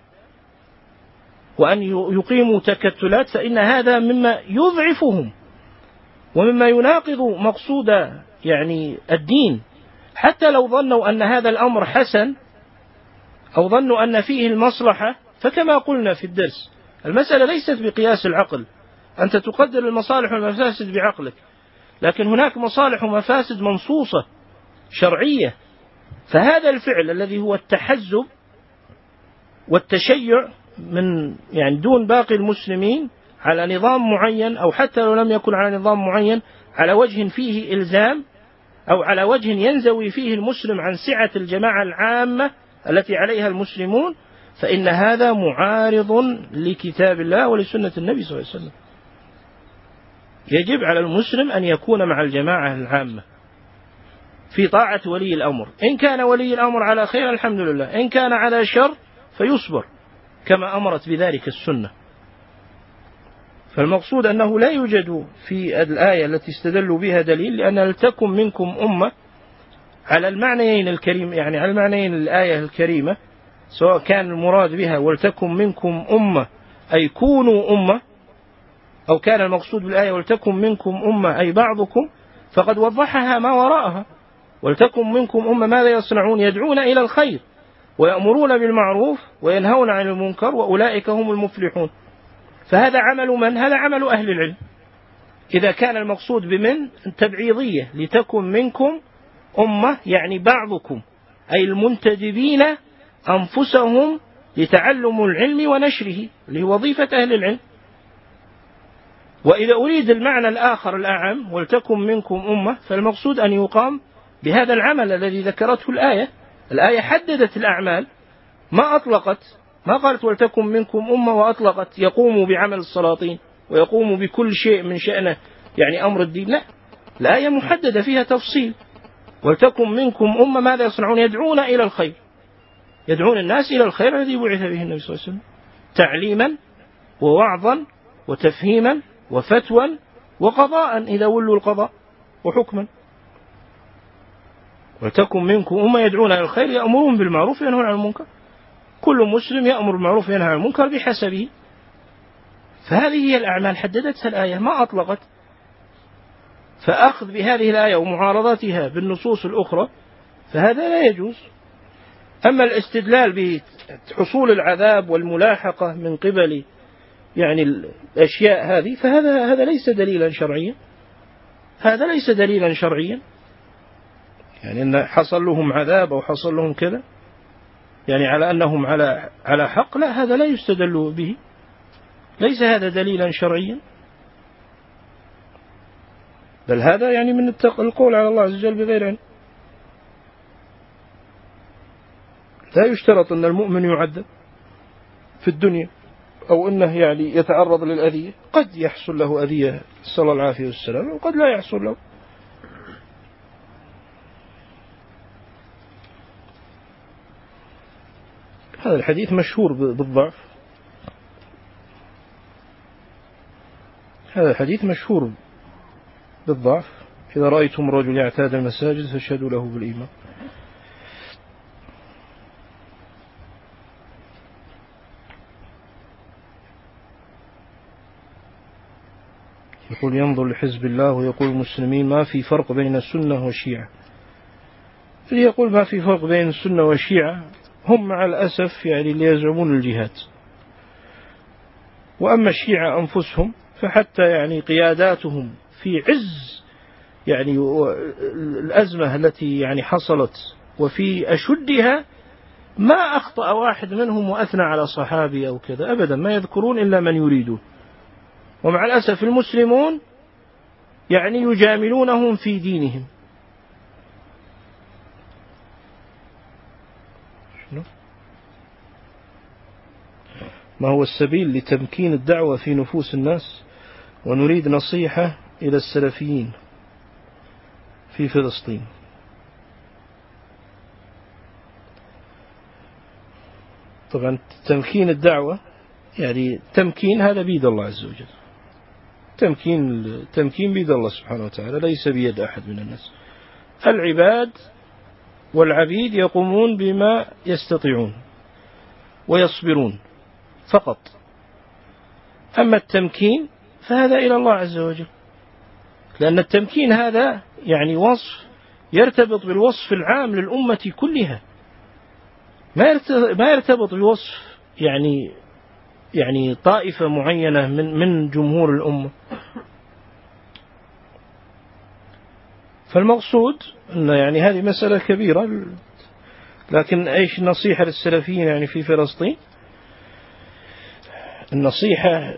وأن يقيموا تكتلات فإن هذا مما يضعفهم ومما يناقض مقصود يعني الدين، حتى لو ظنوا أن هذا الأمر حسن أو ظنوا أن فيه المصلحة. فكما قلنا في الدرس، المسألة ليست بقياس العقل، أنت تقدر المصالح والمفاسد بعقلك، لكن هناك مصالح ومفاسد منصوصة شرعية. فهذا الفعل الذي هو التحزب والتشيع من يعني دون باقي المسلمين على نظام معين، أو حتى لو لم يكن على نظام معين، على وجه فيه إلزام أو على وجه ينزوي فيه المسلم عن سعة الجماعة العامة التي عليها المسلمون، فإن هذا معارض لكتاب الله ولسنة النبي صلى الله عليه وسلم. يجب على المسلم أن يكون مع الجماعة العامة في طاعة ولي الأمر، إن كان ولي الأمر على خير الحمد لله، إن كان على شر فيصبر كما أمرت بذلك السنة. فالمقصود أنه لا يوجد في الآية التي استدلوا بها دليل، لأن لتكن منكم أمة على المعنيين الكريم، يعني على المعنيين الآية الكريمة، سواء كان المراد بها ولتكن منكم أمة أي كونوا أمة، أو كان المقصود بالآية ولتكن منكم أمة أي بعضكم، فقد وضحها ما وراءها. ولتكن منكم أمة ماذا يصنعون؟ يدعون إلى الخير ويأمرون بالمعروف وينهون عن المنكر وأولئك هم المفلحون. فهذا عمل من؟ هذا عمل أهل العلم. إذا كان المقصود بمن تبعيضية، لتكن منكم أمة يعني بعضكم، أي المنتدبين أنفسهم لتعلم العلم ونشره، لوظيفة أهل العلم. وإذا أريد المعنى الآخر الأعم ولتكن منكم أمة، فالمقصود أن يقام بهذا العمل الذي ذكرته الآية. الآية حددت الأعمال، ما أطلقت، ما قالت ولتكن منكم أمة وأطلقت يقوموا بعمل السلاطين ويقوموا بكل شيء من شأنه يعني أمر الدين، لا، الآية محددة فيها تفصيل. ولتكن منكم أمة ماذا يصنعون؟ يدعون إلى الخير، يدعون الناس إلى الخير الذي بعث به النبي صلى الله عليه وسلم، تعليما ووعظا وتفهيما وفتوى وقضاء إذا ولوا القضاء وحكما. ولتكن منكم أمة يدعون إلى الخير يأمرون بالمعروف وينهون عن المنكر. كل مسلم يأمر بالمعروف وينهى عن المنكر بحسبه. فهذه هي الأعمال حددتها الآية، ما أطلقت. فأخذ بهذه الآية ومعارضتها بالنصوص الأخرى فهذا لا يجوز. أما الاستدلال بحصول العذاب والملاحقة من قبل يعني الأشياء هذه فهذا هذا ليس دليلا شرعيا، هذا ليس دليلا شرعيا. يعني أن حصل لهم عذاب أو حصل لهم كذا يعني على أنهم على على حق، لا، هذا لا يستدل به، ليس هذا دليلا شرعيا، بل هذا يعني من القول على الله عز وجل بغير علم. لا يشترط أن المؤمن يعذب في الدنيا أو أنه يعني يتعرض للأذية، قد يحصل له أذية صلى الله العافية والسلام وقد لا يحصل له. هذا الحديث مشهور بالضعف، هذا الحديث مشهور بالضعف. إذا رأيتم رجل يعتاد المساجد فاشهدوا له بالإيمان. يقول ينظر لحزب الله ويقول المسلمين ما في فرق بين السنة والشيعة. اللي يقول ما في فرق بين السنة والشيعة هم مع الأسف يعني اللي يزعمون الجهاد. وأما الشيعة أنفسهم فحتى يعني قياداتهم في عز يعني الأزمة التي يعني حصلت وفي أشدها ما أخطأ واحد منهم وأثنى على صحابي أو كذا أبدا، ما يذكرون إلا من يريدون. ومع الأسف المسلمون يعني يجاملونهم في دينهم. ما هو السبيل لتمكين الدعوة في نفوس الناس؟ ونريد نصيحة إلى السلفيين في فلسطين. طبعا تمكين الدعوة يعني تمكين هذا بيد الله عز وجل، تمكين تمكين بيد الله سبحانه وتعالى، ليس بيد أحد من الناس. العباد والعبيد يقومون بما يستطيعون ويصبرون فقط. أما التمكين فهذا إلى الله عز وجل، لأن التمكين هذا يعني وصف يرتبط بالوصف العام للأمة كلها، ما يرتبط بوصف يعني يعني طائفة معينة من من جمهور الأمة. فالمقصود أن يعني هذه مسألة كبيرة. لكن إيش النصيحة للسلفيين يعني في فلسطين؟ النصيحة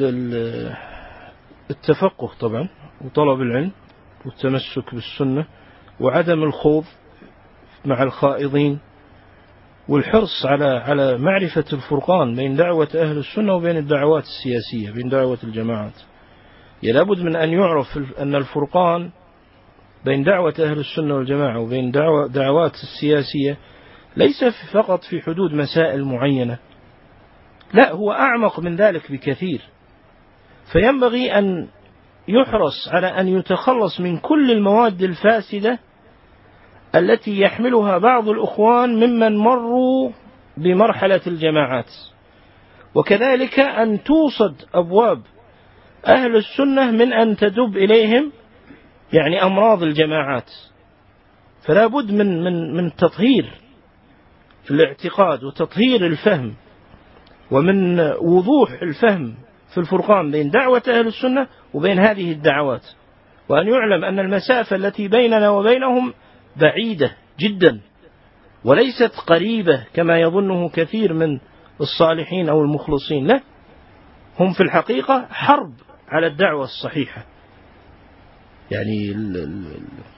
التفقه طبعا وطلب العلم والتمسك بالسنة وعدم الخوض مع الخائضين، والحرص على على معرفة الفرقان بين دعوة أهل السنة وبين الدعوات السياسية، بين دعوة الجماعات. لابد من أن يعرف أن الفرقان بين دعوة أهل السنة والجماعة وبين دعوة دعوات السياسية ليس فقط في حدود مسائل معينة، لا، هو أعمق من ذلك بكثير. فينبغي أن يحرص على أن يتخلص من كل المواد الفاسدة التي يحملها بعض الأخوان ممن مروا بمرحلة الجماعات، وكذلك أن توصد أبواب أهل السنة من أن تدب إليهم يعني أمراض الجماعات. فلا بد من من من تطهير الاعتقاد وتطهير الفهم ومن وضوح الفهم في الفرقان بين دعوة أهل السنة وبين هذه الدعوات، وأن يعلم أن المسافة التي بيننا وبينهم بعيدة جدا وليست قريبة كما يظنه كثير من الصالحين أو المخلصين. لا، هم في الحقيقة حرب على الدعوة الصحيحة. يعني ال ال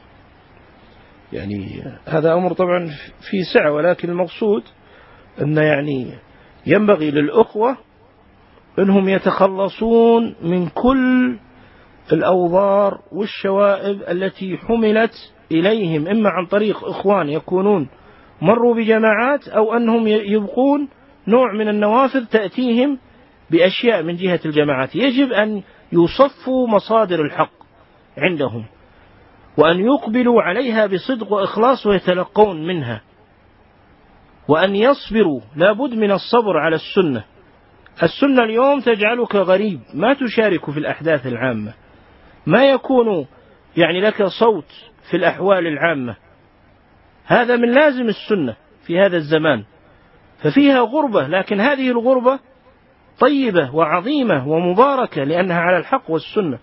يعني هذا أمر طبعا في سعة، ولكن المقصود أن يعني ينبغي للأخوة أنهم يتخلصون من كل الأوضار والشوائب التي حملت إليهم إما عن طريق إخوان يكونون مروا بجماعات، أو أنهم يبقون نوع من النوافذ تأتيهم بأشياء من جهة الجماعات. يجب أن يصفوا مصادر الحق عندهم، وأن يقبلوا عليها بصدق وإخلاص ويتلقون منها، وأن يصبروا. لا بد من الصبر على السنة. السنة اليوم تجعلك غريب، ما تشارك في الأحداث العامة، ما يكون يعني لك صوت في الأحوال العامة. هذا من لازم السنة في هذا الزمان، ففيها غربة، لكن هذه الغربة طيبة وعظيمة ومباركة لأنها على الحق والسنة.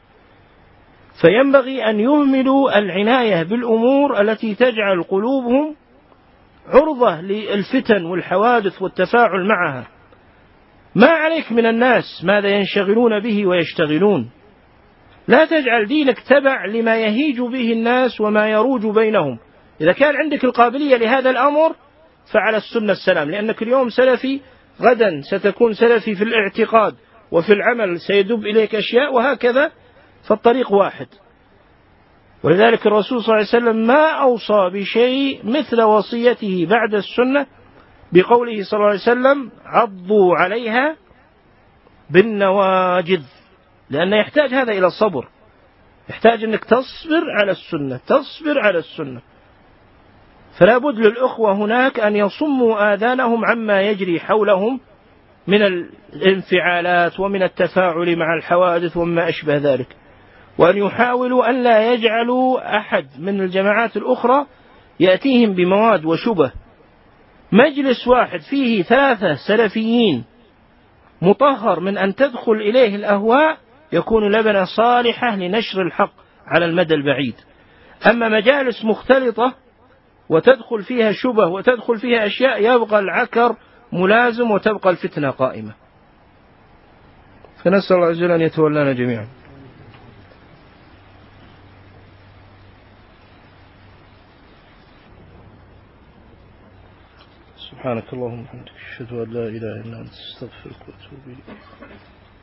فينبغي أن يهملوا العناية بالأمور التي تجعل قلوبهم عرضة للفتن والحوادث والتفاعل معها. ما عليك من الناس ماذا ينشغلون به ويشتغلون، لا تجعل دينك تبع لما يهيج به الناس وما يروج بينهم. إذا كان عندك القابلية لهذا الأمر فعلى السنة السلام، لأنك اليوم سلفي، غدا ستكون سلفي في الاعتقاد، وفي العمل سيدب إليك أشياء، وهكذا، فالطريق واحد. ولذلك الرسول صلى الله عليه وسلم ما أوصى بشيء مثل وصيته بعد السنة بقوله صلى الله عليه وسلم: عضوا عليها بالنواجذ، لأنه يحتاج هذا إلى الصبر، يحتاج أنك تصبر على السنة، تصبر على السنة. فلا بد للأخوة هناك أن يصموا آذانهم عما يجري حولهم من الانفعالات ومن التفاعل مع الحوادث وما أشبه ذلك، وأن يحاولوا أن لا يجعلوا أحد من الجماعات الأخرى يأتيهم بمواد وشبه. مجلس واحد فيه ثلاثة سلفيين مطهر من أن تدخل إليه الأهواء يكون لبنة صالحة لنشر الحق على المدى البعيد. أما مجالس مختلطة وتدخل فيها شبه وتدخل فيها أشياء، يبقى العكر ملازم وتبقى الفتنة قائمة. فنسأل الله عز وجل أن يتولانا جميعا. سبحانك اللهم وبحمدك، أشهد أن لا إله إلا أنت، أستغفرك وأتوب إليك.